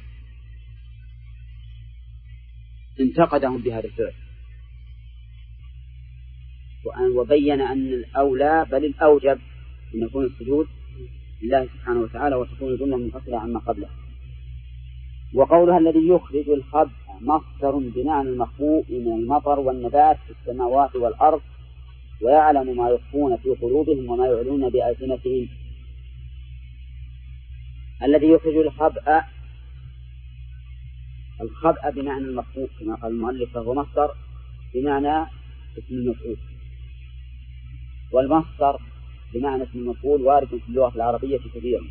Speaker 2: انتقدهم بهذا الفعل، وبين أن الأولى بل الأوجب أن يكون السجود لله سبحانه وتعالى وتكون الجملة منفصلة عما قبله. وقولها الذي يخرج الخبء مصدر بمعنى المخبوء من المطر والنبات في السماوات والأرض ويعلم ما يخفون في قلوبهم وما يعلنون بألسنتهم. الذي يخرج الخبء بمعنى المخبوء كما قال المؤلف فهو مصدر بمعنى اسم المفعول، والمصدر بمعنى اسم المفعول وارد في اللغة العربية كثيرا.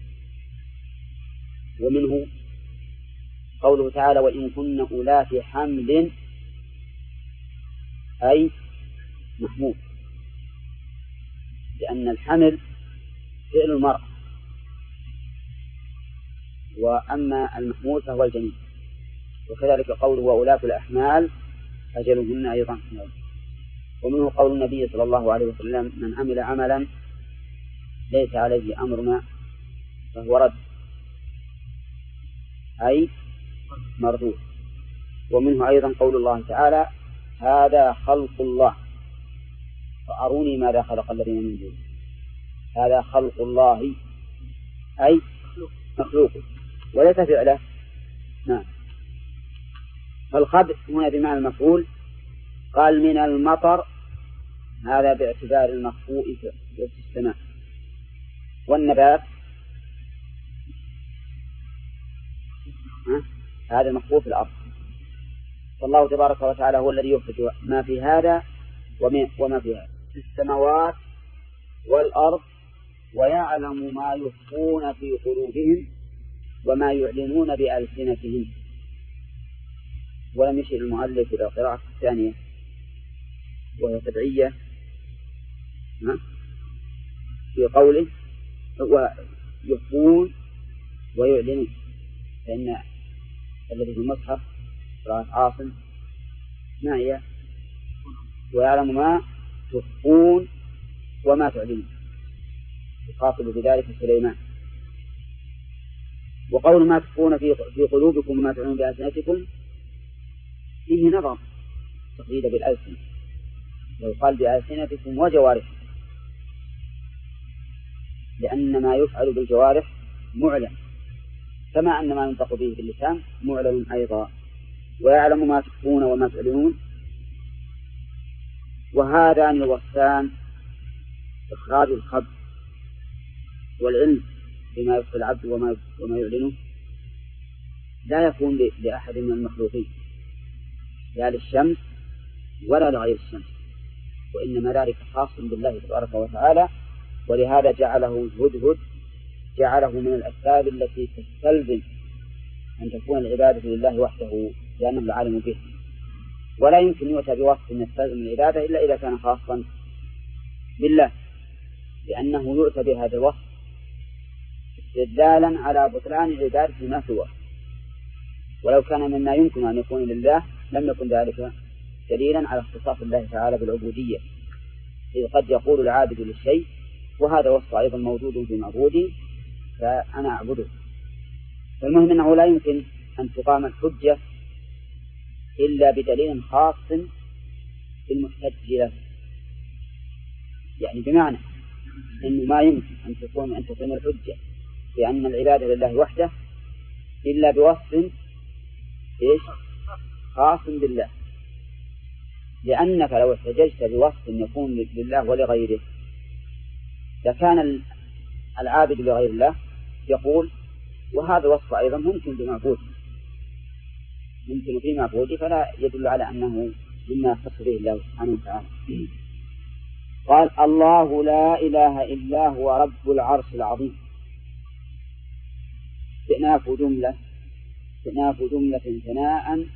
Speaker 2: ومنه قوله تعالى وإن كن أولات حمل أي محمول، لأن الحمل فعل المرء، وأما المحمول فهو الجنين. وكذلك قوله وأولاة الأحمال أجلهن أيضا. ومنه قول النبي صلى الله عليه وسلم من عمل عملا ليس عليه أمرنا فهو رد أي مردود. ومنه أيضا قول الله تعالى هذا خلق الله فأروني ماذا خلق الذين من دونه. هذا خلق الله أي مخلوق وليس فعله. نعم. فالخبث هنا بمعنى المفعول. قال من المطر، هذا باعتبار المخفوء في السماء، والنبات هذا المخفوء في الأرض. فالله تبارك وتعالى هو الذي يخرج ما في هذا وما في هذا في السماوات والأرض ويعلم ما يخفون في قلوبهم وما يعلنون بألسنتهم. ولم يشر المؤلف إلى القراءة الثانية وهي تبعية في قوله ويخفون ويعلنون، لأن الذي في المصحف قراءة عاصم ما هي؟ ويعلم ما تخفون وما تعلنون، يخاطب بذلك سليمان. وقول ما تخفون في قلوبكم وما تعلنون بألسنتكم فيه نظر تقييد بالألسنة، لو قال بألسنتكم وجوارحكم، لأن ما يفعل بالجوارح معلن، كما أن ما ينطق به باللسان معلن أيضا. ويعلم ما تخفون وما تعلنون، وهذان الوصفان إخراج الخبر والعلم بما يخفي العبد وما يعلنه لا يكون لأحد من المخلوقين، لا للشمس ولا لغير الشمس، وإنما ذلك خاص بالله تبارك وتعالى. ولهذا جعله الهدهد جعله من الأسباب التي تستلزم أن تكون العبادة لله وحده، لأنه العالم به، ولا يمكن يؤتى بوصف يستلزم العبادة إلا إذا كان خاصا بالله، لأنه يؤتى بهذا الوصف استدلالا على بطلان عبادة ما سواه. ولو كان مما يمكن أن يكون لله لم يكن ذلك دليلا على اختصاص الله تعالى بالعبودية، إذ قد يقول العابد للشيء وهذا وصف أيضا موجود في معبودي فأنا أعبده. فالمهم أنه لا يمكن أن تقام الحجة إلا بدليل خاص بالمحتج له، يعني بمعنى أنه ما يمكن أن تقوم الحجة بأن العبادة لله وحده إلا بوصف خاص بالله، لأنك لو احتججت بوصف يكون لله ولغيره لكان العابد لغير الله يقول وهذا وصف أيضا ممكن بمعبود، ممكن في معبود، فلا يدل على أنه مما يختص به الله سبحانه وتعالى. قال الله لا إله إلا هو رب العرش العظيم. استئناف جملة ثناء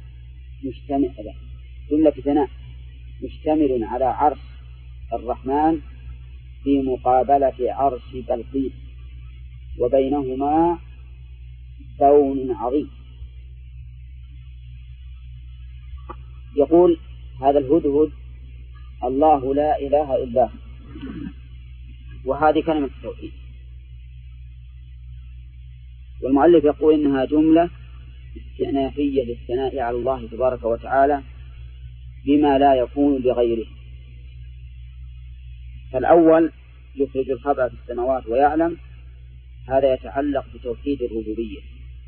Speaker 2: مشتمل على عرش الرحمن في مقابلة عرش بلقيس، وبينهما كون عظيم. يقول هذا الهدهد الله لا إله إلا هو، وهذه كلمة التوحيد. والمؤلف يقول إنها جملة استئنافية للثناء على الله تبارك وتعالى بما لا يكون لغيره. فالأول يخرج الخبأ في السماوات ويعلم، هذا يتعلق بتوحيد الربوبية.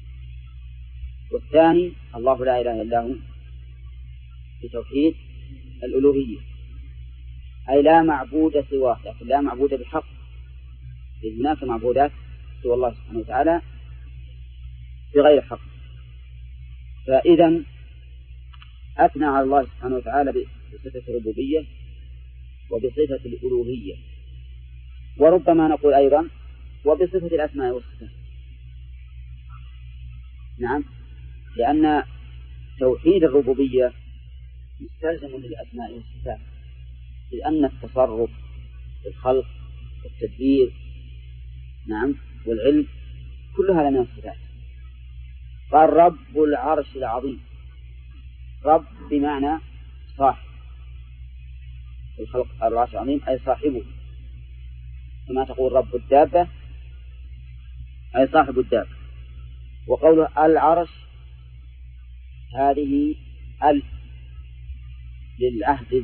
Speaker 2: والثاني الله لا إله إلا هو بتوحيد الألوهية، أي لا معبود سواه، لكن لا معبود بحق، إذ هناك معبودات سوى الله سبحانه وتعالى بغير حق. فإذا أثنى على الله سبحانه وتعالى بصفة الربوبية وبصفة الألوهية، وربما نقول أيضا وبصفة الأسماء والصفات. نعم، لأن توحيد الربوبية مستلزم للأسماء والصفات، لأن التصرف الخلق والتدبير نعم والعلم كل هذا من الصفات. قال رب العرش العظيم، رب بمعنى صاحب الخلق، العرش العظيم أي صاحبه، كما تقول رب الدابة أي صاحب الدابة. وقوله العرش هذه للعهد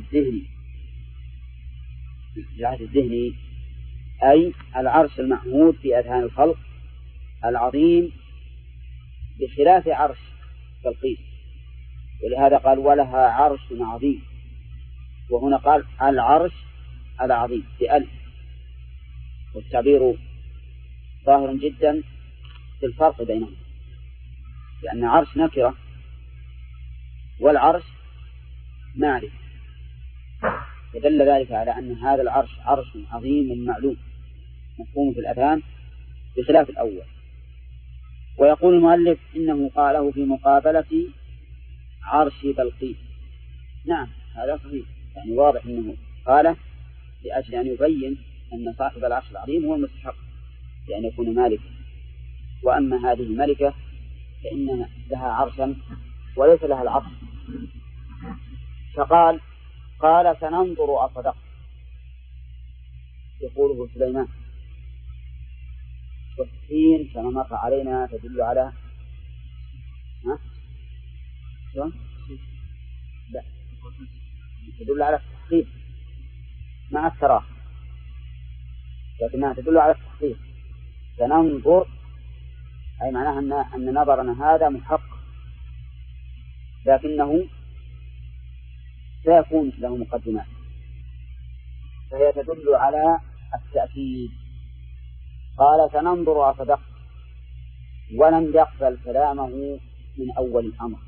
Speaker 2: الذهني، أي العرش المعهود في أذهان الخلق العظيم بخلاف عرش بلقيس، ولهذا قال ولها عرش عظيم، وهنا قال العرش العظيم بألف، والتعبير ظاهر جدا في الفرق بينهم، لأن عرش نكرة والعرش معرفة، فدل ذلك على أن هذا العرش عرش عظيم معلوم مفهوم في الأذان بخلاف الأول. ويقول المؤلف إنه قاله في مقابلة عرش بلقيس. نعم هذا صحيح، يعني واضح أنه قاله لأجل أن يبين أن صاحب العرش العظيم هو المستحق لأن يكون مالكا، وأما هذه الملكة فإن لها عرشا وليس لها العرش. فقال سننظر أصدقت، يقوله سليمان، والسين كما مر علينا تدل على شلون؟ لا، تدل على التحقيق مع التراخي، لكنها تدل على التحقيق. سننظر أي معناها أن نظرنا هذا محقق، لكنه سيكون له مقدمات، فهي تدل على التأكيد. قال سننظر أصدقت، ولم يقبل كلامه من أول الأمر.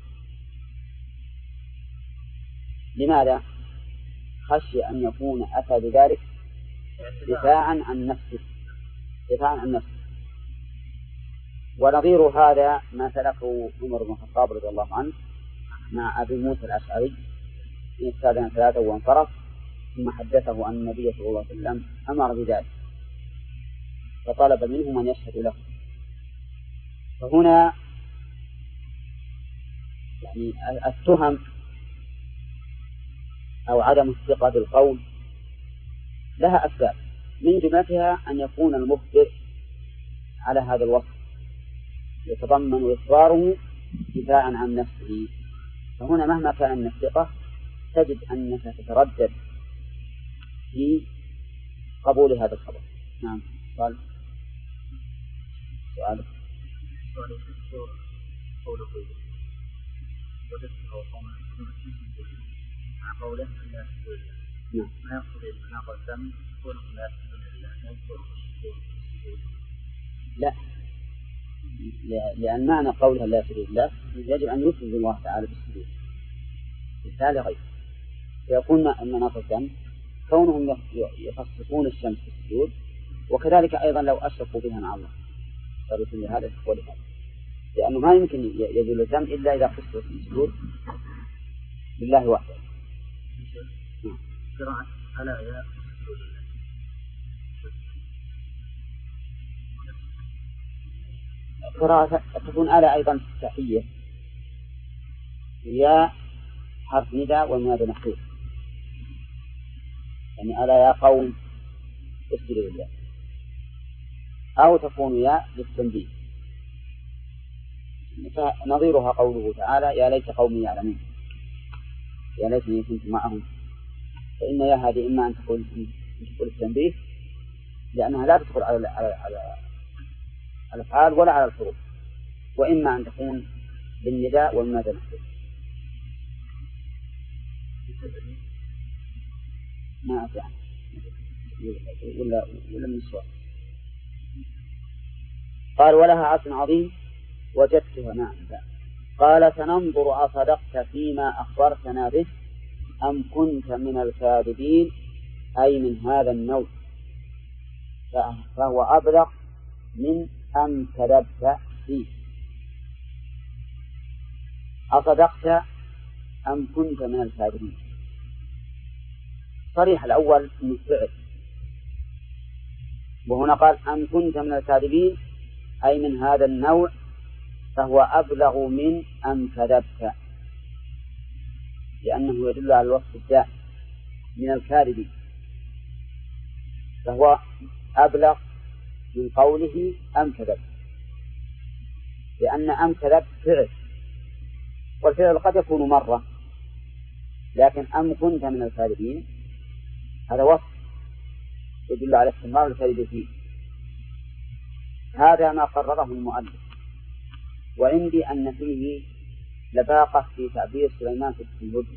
Speaker 2: لماذا؟ خشي أن يكون أتى بذلك دفاعا عن نفسه. ونظير هذا ما سلكه عمر بن الخطاب رضي الله عنه مع أبي موسى الأشعري في استاذن 3 وانصرف، ثم حدثه أن النبي صلى الله عليه وسلم أمر بذلك فطلب منه من يشهد له. فهنا يعني التهم أو عدم الثقة بالقول لها أسباب، من جملتها أن يكون المخبر على هذا الوصف يتضمن إخباره دفاعا عن نفسه. فهنا مهما كان من الثقة تجد أنك تتردد في قبول هذا الخبر. نعم. سؤالك
Speaker 3: قوله وجدته قوما مع قوله لا تقول الله، ما يقصد المناقض الثاني يقولهم لا تقول الله،
Speaker 2: لا، لأن معنى قولها لا تقول الله يجب أن يفرد الله تعالى بالسجود مثال غير، فيكون المناقض الثاني كونهم يخصصون الشمس بالسجود، وكذلك أيضا لو أشركوا بها مع الله فبسم هذا تقول هذا، لأنه ما يمكن يزول الذنب إلا إذا خصص السجود لله وحده.
Speaker 3: قراءة ألا يا
Speaker 2: قراءة تكون ألا أيضا في التحية، يا حرف نداء والمنادى محذوف، يعني ألا يا قوم اسجدوا لله، أو تكون يا للتنبيه، نظيرها قوله تعالى يا ليت قومي يعلمون، يا ليتني كنت معهم. فإن يا هذه إما أن تقول التنبيه لأنها لا تدخل على الأفعال ولا على الحروف، وإما أن تكون بالنداء والمنادى محذوف. ما أفعل ولا من السؤال. قال ولها عرش عظيم وجدتها. نعم. قال سننظر أصدقت فيما أخبرتنا به أم كنت من الكاذبين، أي من هذا النوع، فهو أبلغ من أم كذبت فيه. أصدقت أم كنت من الكاذبين، صريح الأول من الفعل، وهنا قال أم كنت من الكاذبين أي من هذا النوع، فهو أبلغ من أم كذبت، لأنه يدل على الوصف الدائم من الكاذبين، فهو أبلغ من قوله أم كذبت، لأن أم كذبت فعل، والفعل قد يكون مرة، لكن أم كنت من الكاذبين هذا وصف يدل على استمرار الكذب فيه. هذا ما قرره المؤلف، وعندي أن فيه لباقة في تعبير سليمان في الهدى،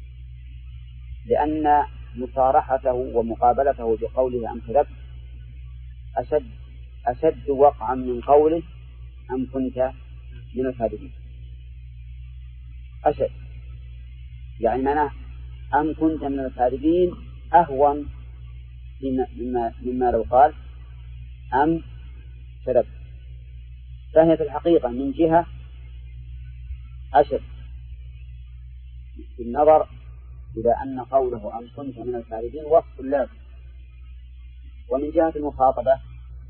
Speaker 2: لأن مصارحته ومقابلته بقوله أم كذبت أشد وقعا من قوله أم كنت من الكاذبين. أشد يعني معناه أم كنت من الكاذبين أهون مما لو قال أم كذبت، فهي في الحقيقة من جهة أشد بالنظر إلى أن قوله أم كنت من الكاذبين وصف لازم، ومن جهة المخاطبة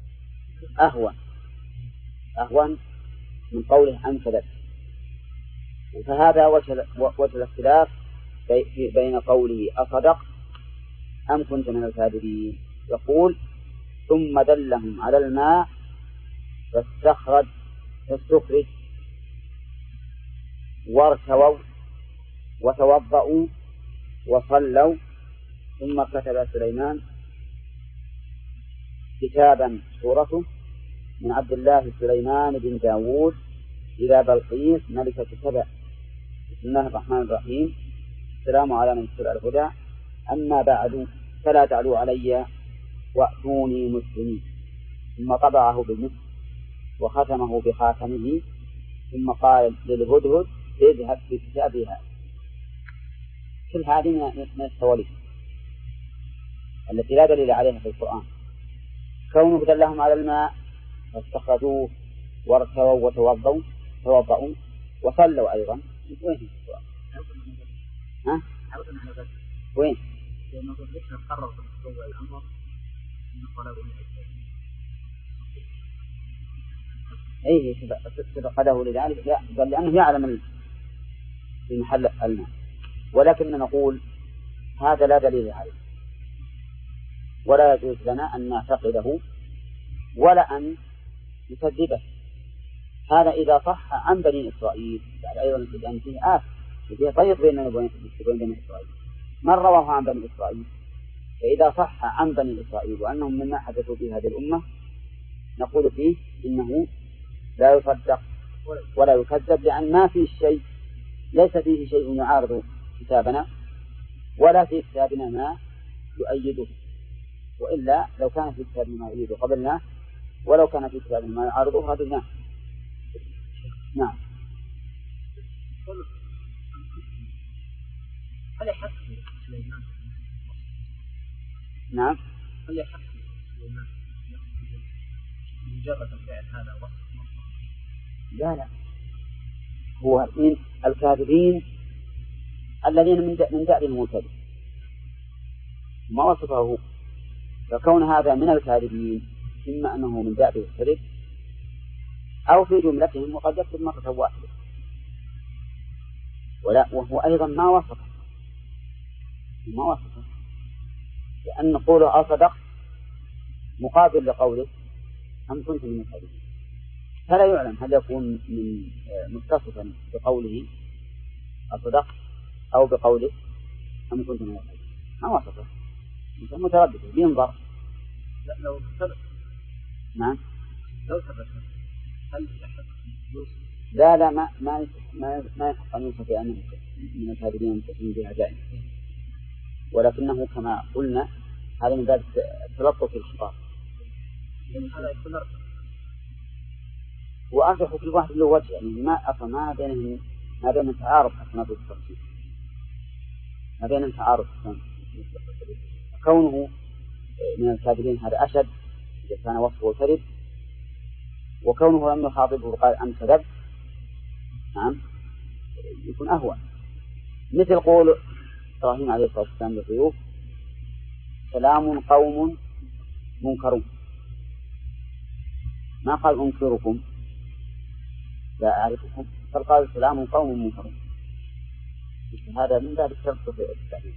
Speaker 2: أهون من قوله أم كذبت. فهذا وجه الاختلاف بين قوله أصدق أم كنت من الكاذبين. يقول ثم دلهم على الماء فاستخرج وارتووا وتوضأوا وصلوا. ثم كتب سليمان كتابا سورته من عبد الله سليمان بن داود إلى بلقيس ملكة سبأ. بسم الله الرحمن الرحيم. السلام على من اتبع الهدى. أما بعد فلا تعلوا علي وأتوني مسلمين. ثم طبعه بالمسك وختمه بخاتمه، ثم قال للهدهد اذهب بكتابي هذا. كل هذه من التواليف التي لا دليل عليها في القرآن. كونه دلهم على الماء فاستخرجوه وارتووا وتوضأوا وصلوا أيضا. وين السؤال؟ ها؟ وين؟
Speaker 3: لأنه قرر في الأمر
Speaker 2: أيه سبق له لذلك، لا بل لأنه يعلم في محل الماء، ولكن نقول هذا لا دليل عليه، ولا يجوز لنا أن نعتقده ولا أن نكذبه. هذا إذا صح عن بني إسرائيل، بعد أيضا لأن فيه طريق بين بني إسرائيل من رواه عن بني إسرائيل. فإذا صح عن بني إسرائيل وأنهم مما حدثوا في هذه الأمة نقول فيه إنه لا يصدق ولا يكذب، لأن ما فيه شيء، ليس فيه شيء يعارض كتابنا ولا في كتابنا ما يؤيده، وإلا لو كان في كتابنا ما يؤيده قبلنا، ولو كان في كتابنا ما يعارضه رددناه. نعم.
Speaker 3: هل يحق سليمان؟
Speaker 2: نعم.
Speaker 3: هل يحق سليمان مجرد الفعل هذا وصف؟
Speaker 2: لا هو من الكاذبين الذين من دأبهم الكذب، ما وصفه هو. فكون هذا من الكاذبين إما أنه من دأبه الكذب أو في جملتهم، وقد يكتب مرة واحدة، وهو أيضا ما وصفه، لأن قوله أصدق مقابل لقوله أم كنت من الكاذبين، فلا يعلم هل يكون من متصفا بقوله أصدق أو بقوله أم كنت من الكاذبين. ما وصفه، متردد بينظر.
Speaker 3: لو ثبت.
Speaker 2: نعم.
Speaker 3: لو ثبت هل يحق يوسف؟
Speaker 2: لا ما يحق أن يوصف بأنه من الكاذبين المتصفين بها دائما، ولكنه كما قلنا هذا من باب التلطف في الخطاب.
Speaker 3: هذا يكون
Speaker 2: وأرجح كل واحد له وجه، يعني ما بين تعارض حتى ما بالتفصيل، ما بين تعارض. كونه من الكاذبين هذا أشد إذا كان وصفه كذب، وكونه لم يخاطبه وقال أم كذب نعم يكون أهون. مثل قول إبراهيم عليه الصلاة والسلام للضيوف سلام قوم منكرون، ما قال أنكركم لا أعرفكم، بل قال سلام قوم منكرون. هذا من باب التلطف في التعبير.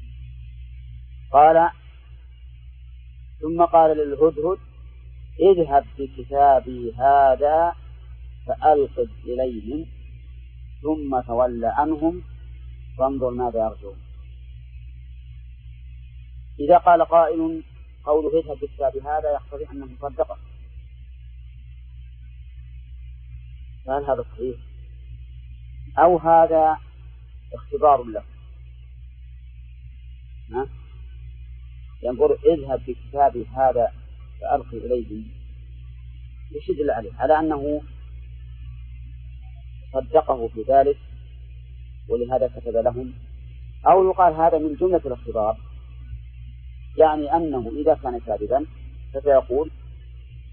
Speaker 2: قال ثم قال للهدهد اذهب بكتابي هذا فألقد إليهم ثم تولى عنهم فانظر ماذا يرجعون. إذا قال قائل قوله اذهب بكتابي هذا يقتضي أنه صدقه، فهل هذا صحيح أو هذا اختبار له؟ ينظر اذهب بكتابي هذا فألقي إليهم، يشد عليه على أنه صدقه في ذلك ولهذا كتب لهم، أو يقال هذا من جملة الاختبار، يعني أنه إذا كان كاذبا فسيقول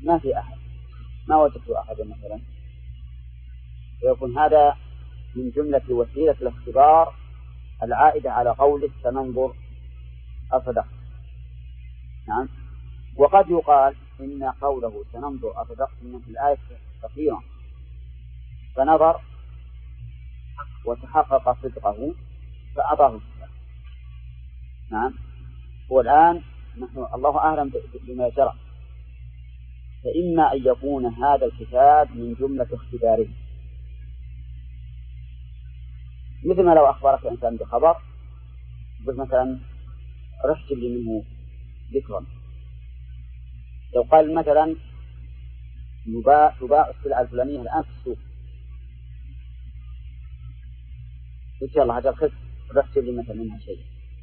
Speaker 2: ما في أحد، ما وجدت أحدا مثلا، ويكون هذا من جملة وسيلة الاختبار العائدة على قوله سننظر أصدق. نعم. وقد يقال إن قوله سننظر أصدق إن في الآية كثيرا، فنظر وتحقق صدقه فأعطاه الكتاب. نعم. والآن نحن الله أعلم بما جرى، فإما أن يكون هذا الكتاب من جملة اختباره، مثل ما لو أخبرك إنسان بخبر بس مثلا رح تجيب لي منه ذكرا، لو قال مثلا تباع السلعة الفلانية الآن في السوق، إن شاء الله هذا الخس رح تجيب لي مثلا منها شيء،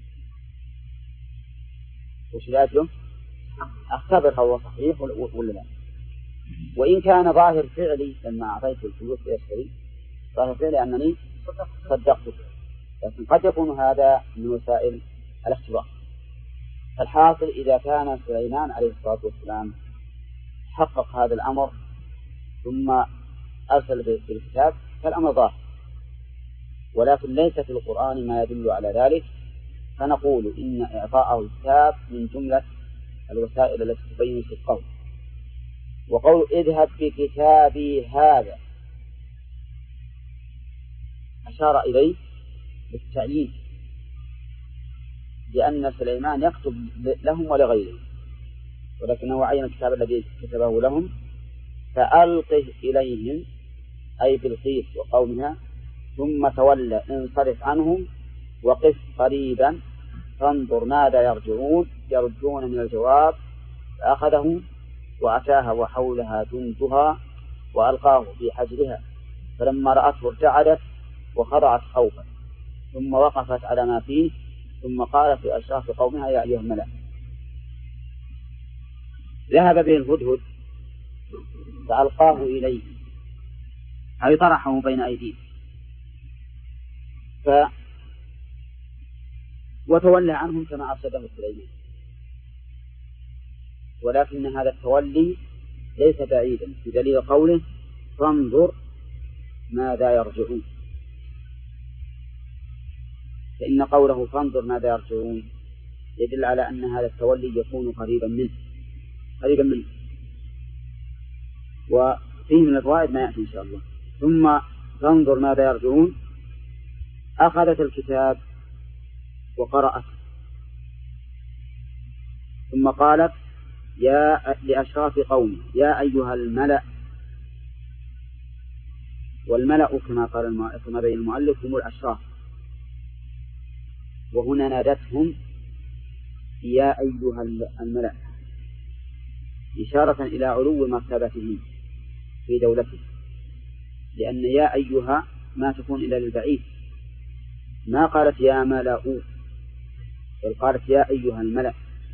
Speaker 2: وش له أختبر هو صحيح ولا لا. وإن كان ظاهر فعلي لما أعطيت الفلوس ليشتري ظاهر فعلي أنني صدقته، لكن قد يكون هذا من وسائل الاختبار. الحاصل إذا كان سليمان عليه الصلاة والسلام حقق هذا الأمر ثم أرسل بالكتاب فالأمر ظاهر، ولكن ليس في القرآن ما يدل على ذلك، فنقول إن إعطاءه الكتاب من جملة الوسائل التي تبين في القول. وقول اذهب بكتابي هذا أشار إليه بالتعيين، لأن سليمان يكتب لهم ولغيرهم، ولكنه عين الكتاب الذي كتبه لهم فألقه إليهم أي بلقيس وقومها ثم تولى انصرف عنهم وقف قريبا فانظر ماذا يرجون من الجواب. فأخذه وأتاها وحولها جندها وألقاه في حجرها فلما رأته ارتعدت وخضعت خوفا ثم وقفت على ما فيه ثم قالت لأشراف قومها يا أيها الملأ. ذهب به الهدهد فألقاه إليه أي طرحه بين أيديه وتولى عنهم كما أرشده سليمان، ولكن هذا التولي ليس بعيدا بدليل قوله فانظر ماذا يرجعون، فإن قوله فانظر ماذا يرجعون يدل على أن هذا التولي يكون قريبا منه وفيه من الفوائد ما يأتي إن شاء الله. ثم فانظر ماذا يرجعون أخذت الكتاب وقرأت ثم قالت يا لأشراف قومي يا أيها الملأ، والملأ كما بين المؤلف هم الأشراف، وهنا نادتهم يا أيها الملأ إشارة إلى علو مرتبتهم في دولته، لأن يا أيها ما تكون إلى البعيد، ما قالت يا ملأ بل قالت يا أيها الملأ،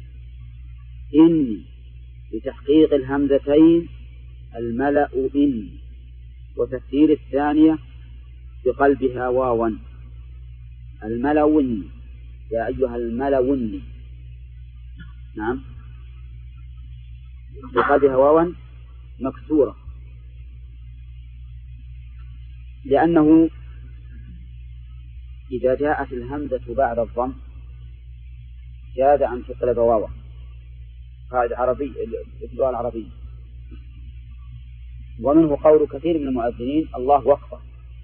Speaker 2: إني بتحقيق الهمزتين الملأ إني، وتسهيل الثانية بقلبها واوا الملأ إني يا أيها الملأ إني. نعم بقلبها واوا مكسورة، لأنه إذا جاءت الهمزة بعد الضم جاز أن تقلب واوا، قاعدة عربية في اللغة العربية. ومنه قول كثير من المؤذنين الله أكبر،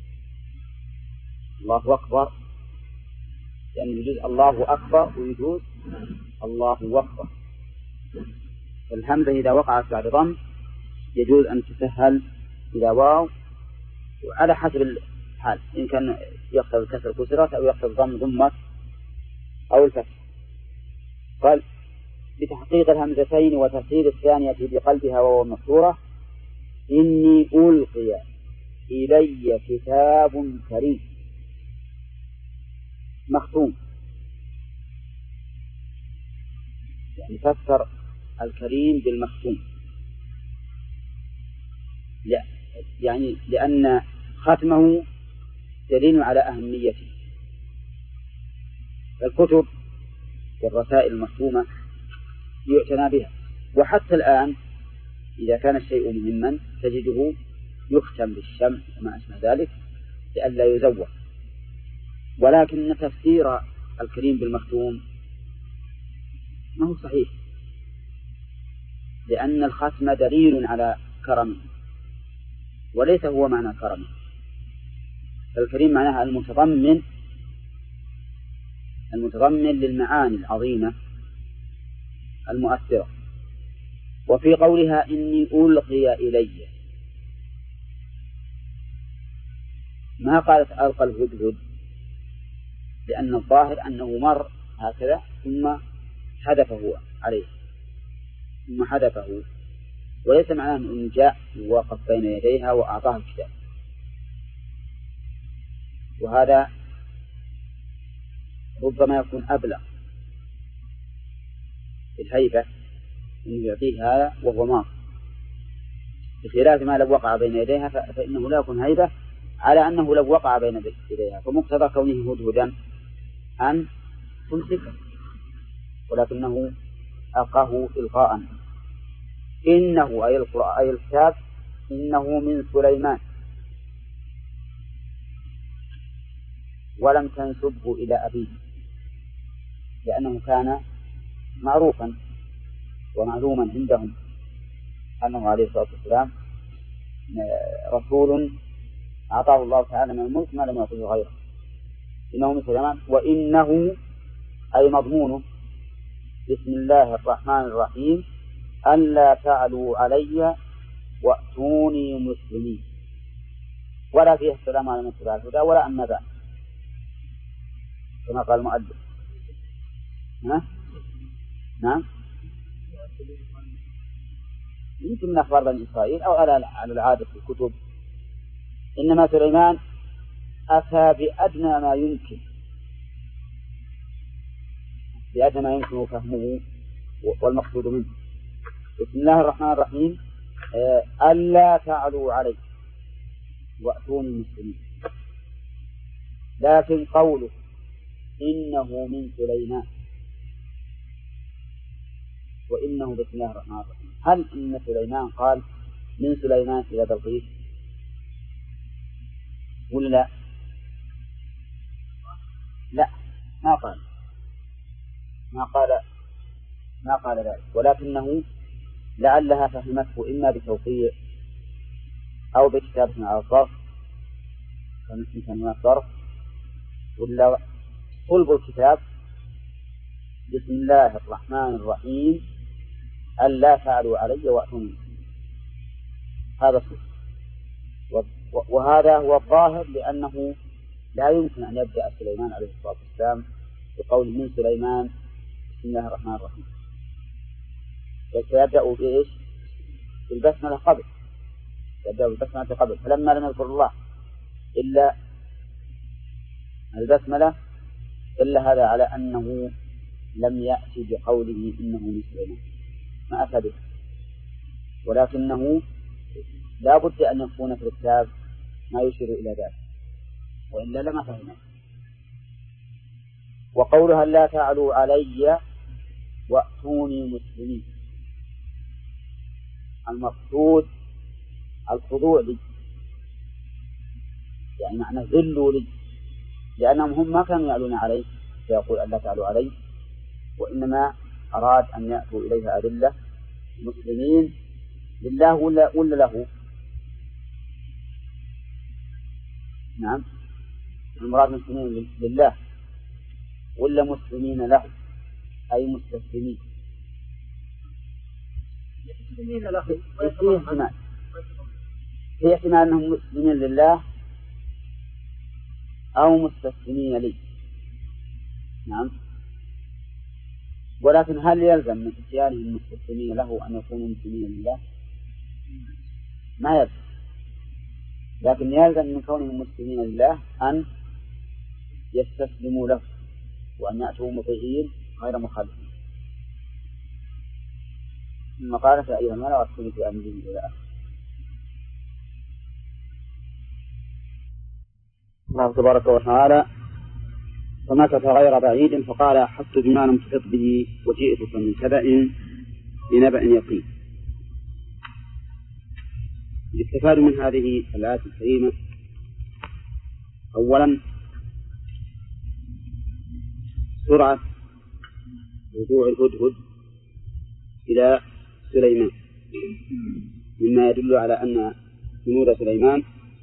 Speaker 2: الله أكبر، لأن يعني يجوز الله أكبر ويجوز الله أكبر. الهمزة إذا وقعت بعد ضم يجوز أن تسهل إلى واو وعلى حسب الحال، إن كان يقتضي الكسر كسرت أو يقتضي الضم ضمت أو الفتح. قال بتحقيق الهمزتين وتسهيل الثانية بقلبها وهو مكسورة إني ألقي إلي كتاب كريم مختوم، يعني فسر الكريم بالمختوم، يعني لأن ختمه دليل على أهميته. الكتب والرسائل المختومة يعتنى بها، وحتى الآن إذا كان الشيء مهما تجده يختم بالشمع وما أشبه ذلك لئلا يزوق. ولكن تفسير الكريم بالمختوم ما هو صحيح، لأن الختم دليل على كرمه وليس هو معنى كرمه. فالكريم معناها المتضمن للمعاني العظيمة المؤثرة. وفي قولها إني ألقي إلي ما قالت ألقى الهدهد، لأن الظاهر أنه مر هكذا ثم حدفه عليه ثم حدفه، وليس معناه أنه جاء ووقف بين يديها وأعطاه الكتاب. وهذا ربما يكون أبلغ الهيبة أنه يعطيه هذا وهو مار، بخلاف ما لو وقع بين يديها فإنه لا يكون هيبة على أنه لو وقع بين يديها. فمقتضى كونه هدهدا أن تمسكه، ولكنه ألقاه إلقاء. إنه أي القرآن أي الكتاب إنه من سليمان ولم تنسبه إلى أبيه، لأنه كان معروفا ومعلوما عندهم أنه عليه الصلاة والسلام رسول أعطاه الله تعالى من الملك ما لم يعطيه غيره. إنه من سليمان وإنه أي مضمونه بسم الله الرحمن الرحيم ألا تعلوا علي وأتوني مسلمين، ولا فيه السلام على من اتبع الهدى ولا أما بعد كما قال المؤلف. نعم يمكن من أخبار بني إسرائيل أو على العادة في الكتب. إنما سليمان أتى بأدنى ما يمكن فهمه والمقصود منه. بسم الله الرحمن الرحيم ألا تعلوا علي وأتوني مسلمين. لكن قوله إنه من سليمان وإنه بسم الله الرحمن الرحيم، هل إن سليمان قال من سليمان إلى بلقيس ولا لا؟ لا ما قال ذلك، ولكنه لعلها فهمته إما بتوقيع أو بكتابة على الظرف كان الظرف، ولا صلب الكتاب بسم الله الرحمن الرحيم ألا تعلوا علي وأتوني. هذا صلب، وهذا هو الظاهر، لأنه لا يمكن أن يبدأ سليمان عليه الصلاة والسلام بقول من سليمان بسم الله الرحمن الرحيم، فيبدأ بإيش؟ بالبسملة قبل، يبدأ بالبسملة قبل. فلما لم يذكر الله إلا البسملة إلا هذا على أنه لم يأتي بقوله إنه من سليمان، ما أتى به، ولكنه لا بد أن يكون في الكتاب ما يشير إلى ذلك، وإلا لما فهمه. وقولها لا تعلوا علي وأتوني مسلمين، المقصود الخضوع لي، يعني معنى ذلوا لي، لأنهم هم ما كانوا يعلون عليه فيقول ألا تعلوا عليه، وإنما أراد أن يأتوا إليها أذلة مسلمين لله ولا له. نعم المراد مسلمين لله ولا مسلمين له أي مستسلمين. في احتمال أنهم مسلمين لله أو مستسلمين لي. نعم، ولكن هل يلزم من اتيانهم المستسلمين له أن يكونوا مسلمين لله؟ ما يلزم، لكن يلزم من كونهم مسلمين لله أن يستسلموا له وأن يأتوا مطيعين غير مخالفين. ثم قال فأيها الملأ واذكروا في أمره إلى آخره.
Speaker 1: الله تبارك وتعالى فمكث غير بعيد فقال أحطت بما لم تحط به وجئتك من سبأ بنبأ يقين.
Speaker 2: يستفاد من هذه الآية الكريمة أولا سرعة رجوع الهدهد إلى سليمان، مما يدل على أن جنود سليمان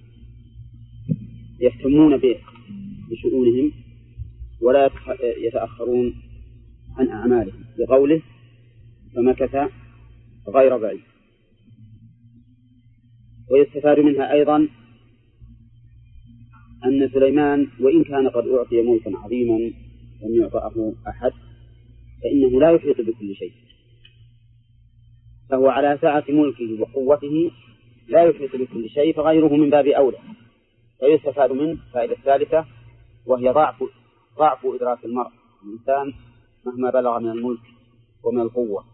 Speaker 2: يهتمون بشؤونهم ولا يتأخرون عن أعمالهم، بقوله فمكث غير بعيد. ويستفاد منها أيضا أن سليمان وإن كان قد أعطي ملكا عظيما لم يعطأه أحد فإنه لا يحيط بكل شيء، فهو على سعة ملكه وقوته لا يحيط بكل شيء، فغيره من باب أولى. فيستفاد منه فائدة الثالثة وهي ضعف إدراك المرء الإنسان مهما بلغ من الملك ومن القوة.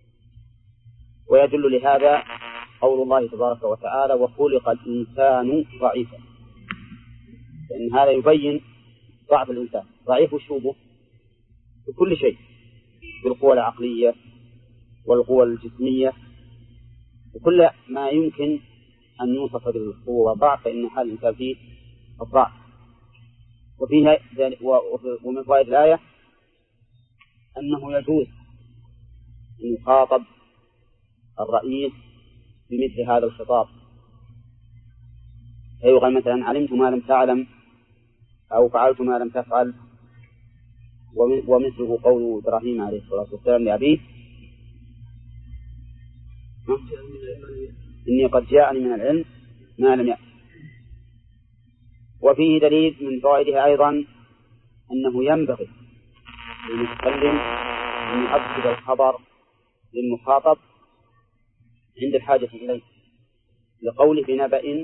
Speaker 2: ويدل لهذا قول الله تبارك وتعالى وخلق الإنسان ضعيفا، لأن هذا يبين ضعف الإنسان، ضعيف وشوبه بكل شيء، بالقوة العقلية والقوة الجسمية وكل ما يمكن أن يوصف بالقوة والضعف فإن حال الإنسان فيه الضعف. ومن فوائد الآية أنه يجوز أن يخاطب الرئيس بمثل هذا الخطاب، فيقال مثلا علمت ما لم تعلم أو فعلت ما لم تفعل، ومثله قول إبراهيم عليه الصلاة والسلام لأبيه إني قد جاءني من العلم ما لم يأت. وفيه دليل من فوائدها أيضا أنه ينبغي للمتكلم أن يؤكد الخبر للمخاطب عند الحاجة إليه، لقوله بنبأ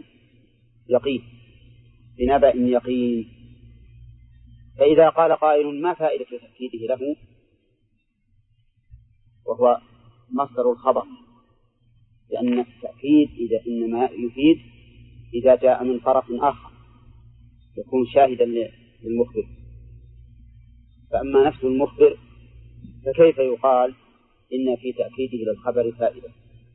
Speaker 2: يقين. فإذا قال قائل ما فائدة تأكيده له وهو مصدر الخبر، لأن التأكيد إنما يفيد إذا جاء من طرف آخر يكون شاهدا للمخبر، فأما نفس المخبر فكيف يقال إن في تأكيده للخبر فائدة؟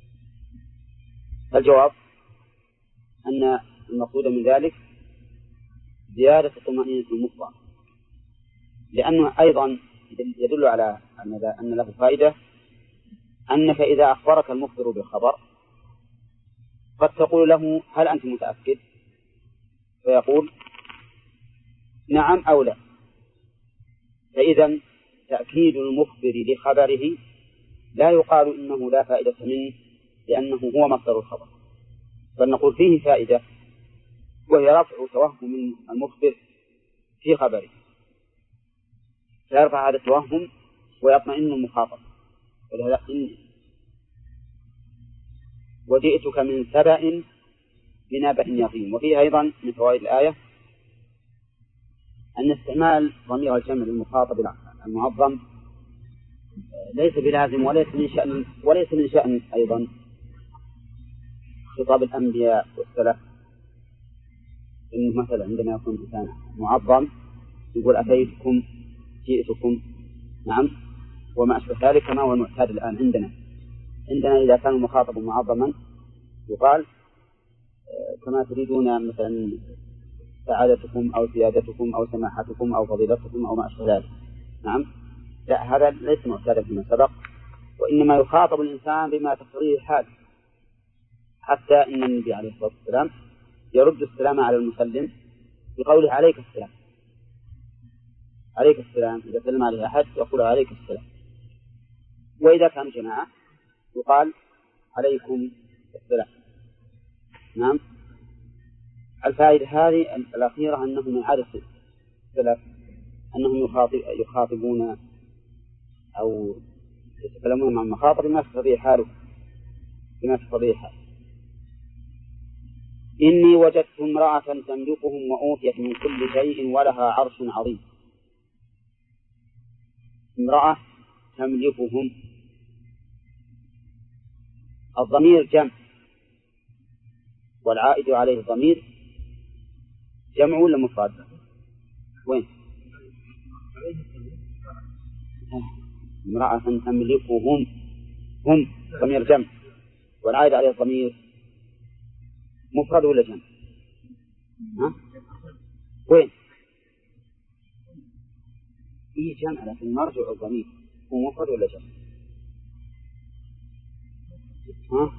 Speaker 2: الجواب أن المقصود من ذلك زيادة طمأنينة المخبر، لأنه أيضا يدل على أن له فائدة أنك إذا أخبرك المخبر بالخبر قد تقول له هل أنت متأكد؟ فيقول نعم أو لا. فإذا تأكيد المخبر لخبره لا يقال إنه لا فائدة منه لأنه هو مصدر الخبر، بل نقول فيه فائدة وهي رفع توهم من المخبر في خبره، فيرفع هذا التوهم ويطمئن المخاطب. ولهذا وجئتك من سبأ بنبأ يقين. وفيه أيضا من فوائد الآية أن استعمال ضمير الجمع للمخاطب المعظم ليس بلازم وليس من شأن أيضا خطاب الأنبياء والسلف، إنه مثلا عندما يكون إنسان معظم يقول أتيتكم جئتكم، نعم، وما أشبه ذلك كما هو المعتاد الآن عندنا إذا كان المخاطب معظما يقال كما تريدون مثلا سعادتكم أو سيادتكم أو سماحتكم أو فضيلتكم أو ما أشبه ذلك، نعم. لا، هذا ليس معتادا فيما سبق، وإنما يخاطب الإنسان بما تقتضيه الحال، حتى إن النبي عليه الصلاة والسلام يرد السلام على المسلم بقوله عليك السلام. عليك السلام إذا سلم عليه أحد يقول عليك السلام، وإذا كان جماعة يقال عليكم السلام، نعم. الفائدة هذه الأخيرة أنه من عادة السلف أنهم يخاطبون أو يتكلمون مع المخاطب بما تقتضيه حاله. إني وجدت امرأة تملكهم وأوتيت من كل شيء ولها عرش عظيم. امرأة تملكهم، الضمير جمع والعائد عليه الضمير جمع ولا مفرد؟ وين؟ امرأة تملكهم، هم ضمير جمع والعائد عليه الضمير مفرد ولا جمع؟ ها؟ وين؟ إيه جمع، لكن مرجع الضمير هو مفرد ولا جمع؟ ها؟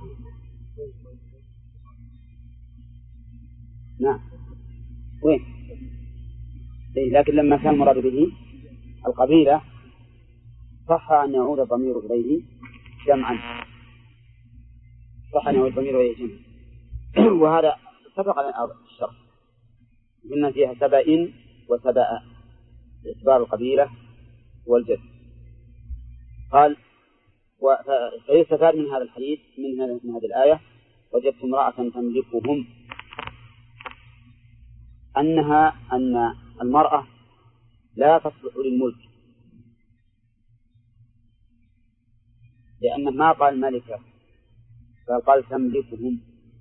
Speaker 2: نعم. وين؟ إيه، لكن لما كان مراد به القبيلة صح أن يعود الضمير إليه جمعا، صح أن يعود الضمير إليه جمعا. وهذا سبق الشرط، قلنا فيها سبأ وسبأ باعتبار القبيلة والجد. قال فيستفاد من هذا الحديث من هذه الآية وجدت امرأة تملكهم أن المرأة لا تصلح للملك، لأنه ما قال ملكة بل قال تملكهم.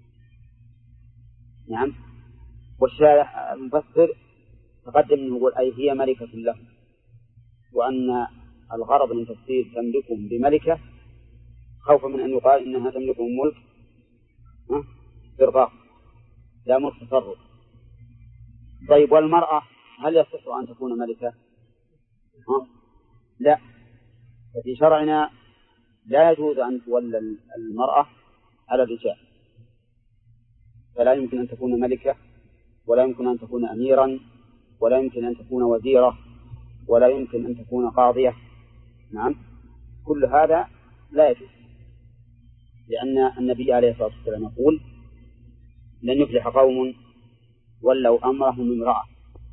Speaker 2: نعم. والشارح المفسر تقدم أنه يقول أي هي ملكة لهم، وأن الغرض من تفسير تملكهم بملكة خوفا من أن يقال إنها تملكهم ملك استرقاق لا ملك تصرف. طيب والمرأة هل يصح أن تكون ملكة؟ لا، ففي شرعنا لا يجوز أن تولى المرأة على الرجال، فلا يمكن أن تكون ملكة، ولا يمكن أن تكون أميرا، ولا يمكن أن تكون وزيرة، ولا يمكن أن تكون قاضية. نعم، كل هذا لا يجوز، لأن النبي عليه الصلاة والسلام يقول لن يفلح قوم ولوا أمرهم امرأة.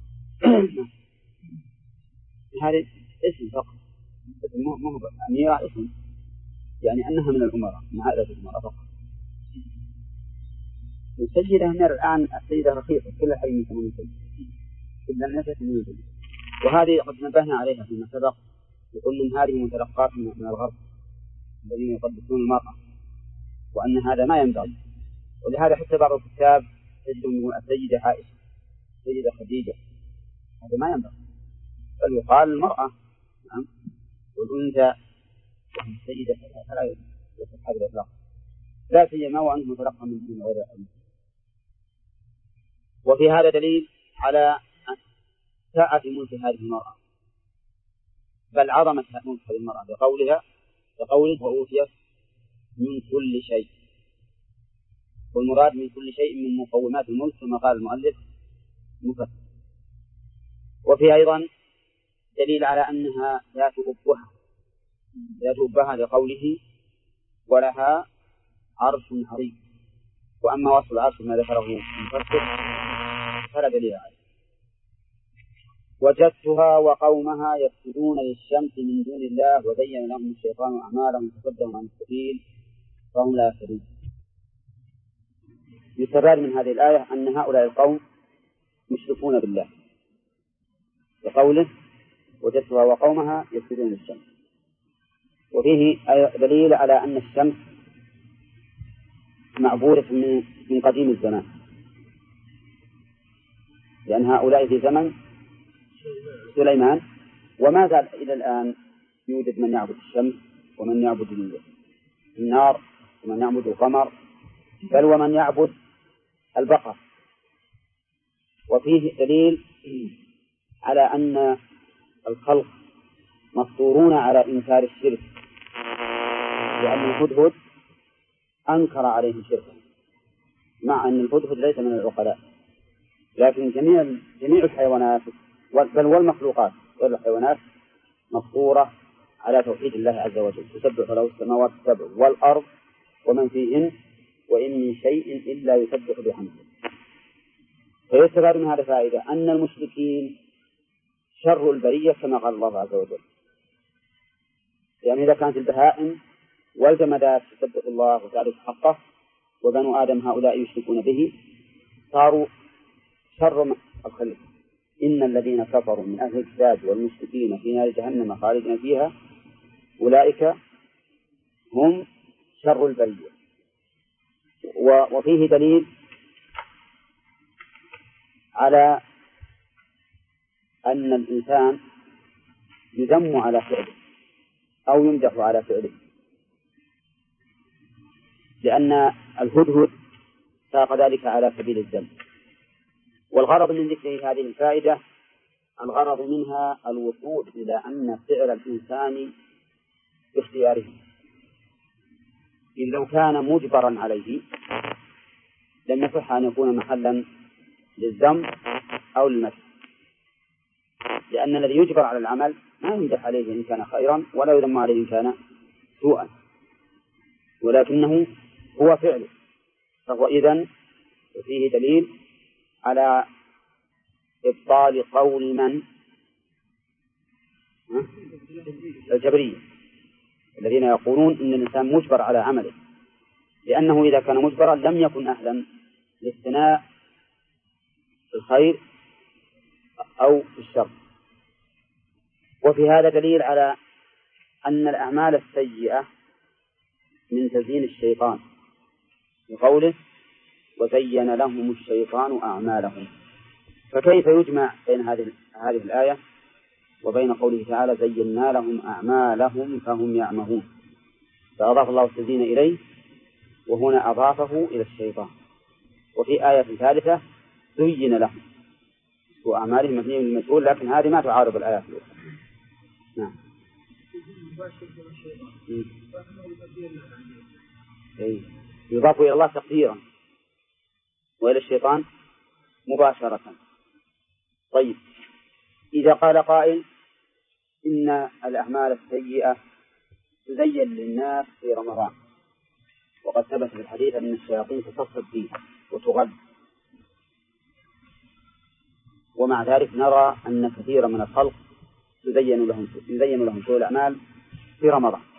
Speaker 2: هذا اسم فقط، ما هو أميرة اسم، يعني أنها من الأمراء، من عائلة الأمراء فقط. السيدة أمير الآن السيدة رخيصة، كل حي من ثمن سيدة إلا النساء من سيدة، وهذه قد نبهنا عليها فيما سبق، يقول من هذه متلقات من الغرب الذين يقدسون المرأة، وأن هذا ما ينبغي. ولهذا حتى بعض الكتاب تجدهم يقول السيدة عائشة، السيدة خديجة، هذا ما ينبغي، بل يقال المرأة. نعم. والأنثى السيدة فلا يصح هذا الإطلاق، لا سيما وأنه متلقى من غير الأمر. وفي هذا دليل على سعة ملك هذه المرأة، بل عظمت ملك هذه المرأة بقوله وأوتيت من كل شيء، والمراد من كل شيء من مقومات الملك كما قال المؤلف مفسر. وفي أيضا دليل على أنها ذات أبهة لقوله ولها عرش عظيم، وأما وصف العرش ما ذكره المفسر فلا دليل عليه. وجدتها وقومها يسجدون للشمس من دون الله وزين لهم الشيطان أعمالهم فصدهم عن السبيل فهم لا يهتدون. يستفاد من هذه الآية أن هؤلاء القوم مشركون بالله، بقوله وجدتها وقومها يسجدون للشمس. وفيه دليل على أن الشمس معبودة من قديم الزمان، لأن هؤلاء في زمن سليمان، وما زال إلى الآن يوجد من يعبد الشمس ومن يعبد النار ومن يعبد القمر، بل ومن يعبد البقر. وفيه دليل على أن الخلق مفطورون على إنكار الشرك، لأن الهدهد أنكر عليهم شركا، مع أن الهدهد ليس من العقلاء، لكن جميع الحيوانات بل والمخلوقات غير الحيوانات مفطورة على توحيد الله عز وجل، تسبح له السماوات السبع والأرض ومن فيهن وإن من شيء إلا يسبح بحمده. فيستفاد من هذا فائدة أن المشركين شر البرية كما قال الله عز وجل، يعني إذا كانت البهائم والجمادات تسبح الله وتعرف حقه، وبنو آدم هؤلاء يشركون به، صاروا شر الخلق. إن الذين كفروا من أهل الكتاب والمشركين في نار جهنم خالدين فيها أولئك هم شر البرية. وفيه دليل على أن الإنسان يذم على فعله أو يمدح على فعله، لأن الهدهد ساق ذلك على سبيل الذم. والغرض من ذكر هذه الفائدة الغرض منها الوصول إلى أن فعل الإنسان باختياره، إذ لو كان مجبرا عليه لم يصح أن يكون محلا للذم أو للمدح، لأن الذي يجبر على العمل ما يمدح عليه إن كان خيرا ولا يذم عليه إن كان سوءا، ولكنه هو فعله، فهو إذن فيه دليل على إبطال قول من الجبرية الذين يقولون إن الإنسان مجبر على عمله، لأنه إذا كان مجبرا لم يكن أهلا لاثناء الخير أو الشر. وفي هذا دليل على أن الأعمال السيئة من تزيين الشيطان، بقوله وزين لهم الشيطان أعمالهم. فكيف يجمع بين هذه الآية وبين قوله تعالى زينا لهم أعمالهم فهم يعمهون؟ فأضاف الله التزيين إليه وهنا أضافه إلى الشيطان. وفي آية ثالثة زين لهم وأعمالهم مبنية للمجهول، لكن هذه ما تعارض الآيات الأخرى. نعم. يضاف إلى الله تقديرا وإلى الشيطان مباشرة. طيب، إذا قال قائل إن الأعمال السيئة تزين للناس في رمضان، وقد ثبت في الحديث أن الشياطين تصفد فيه وتغل، ومع ذلك نرى أن كثيرا من الخلق يزين لهم سوء الأعمال في رمضان،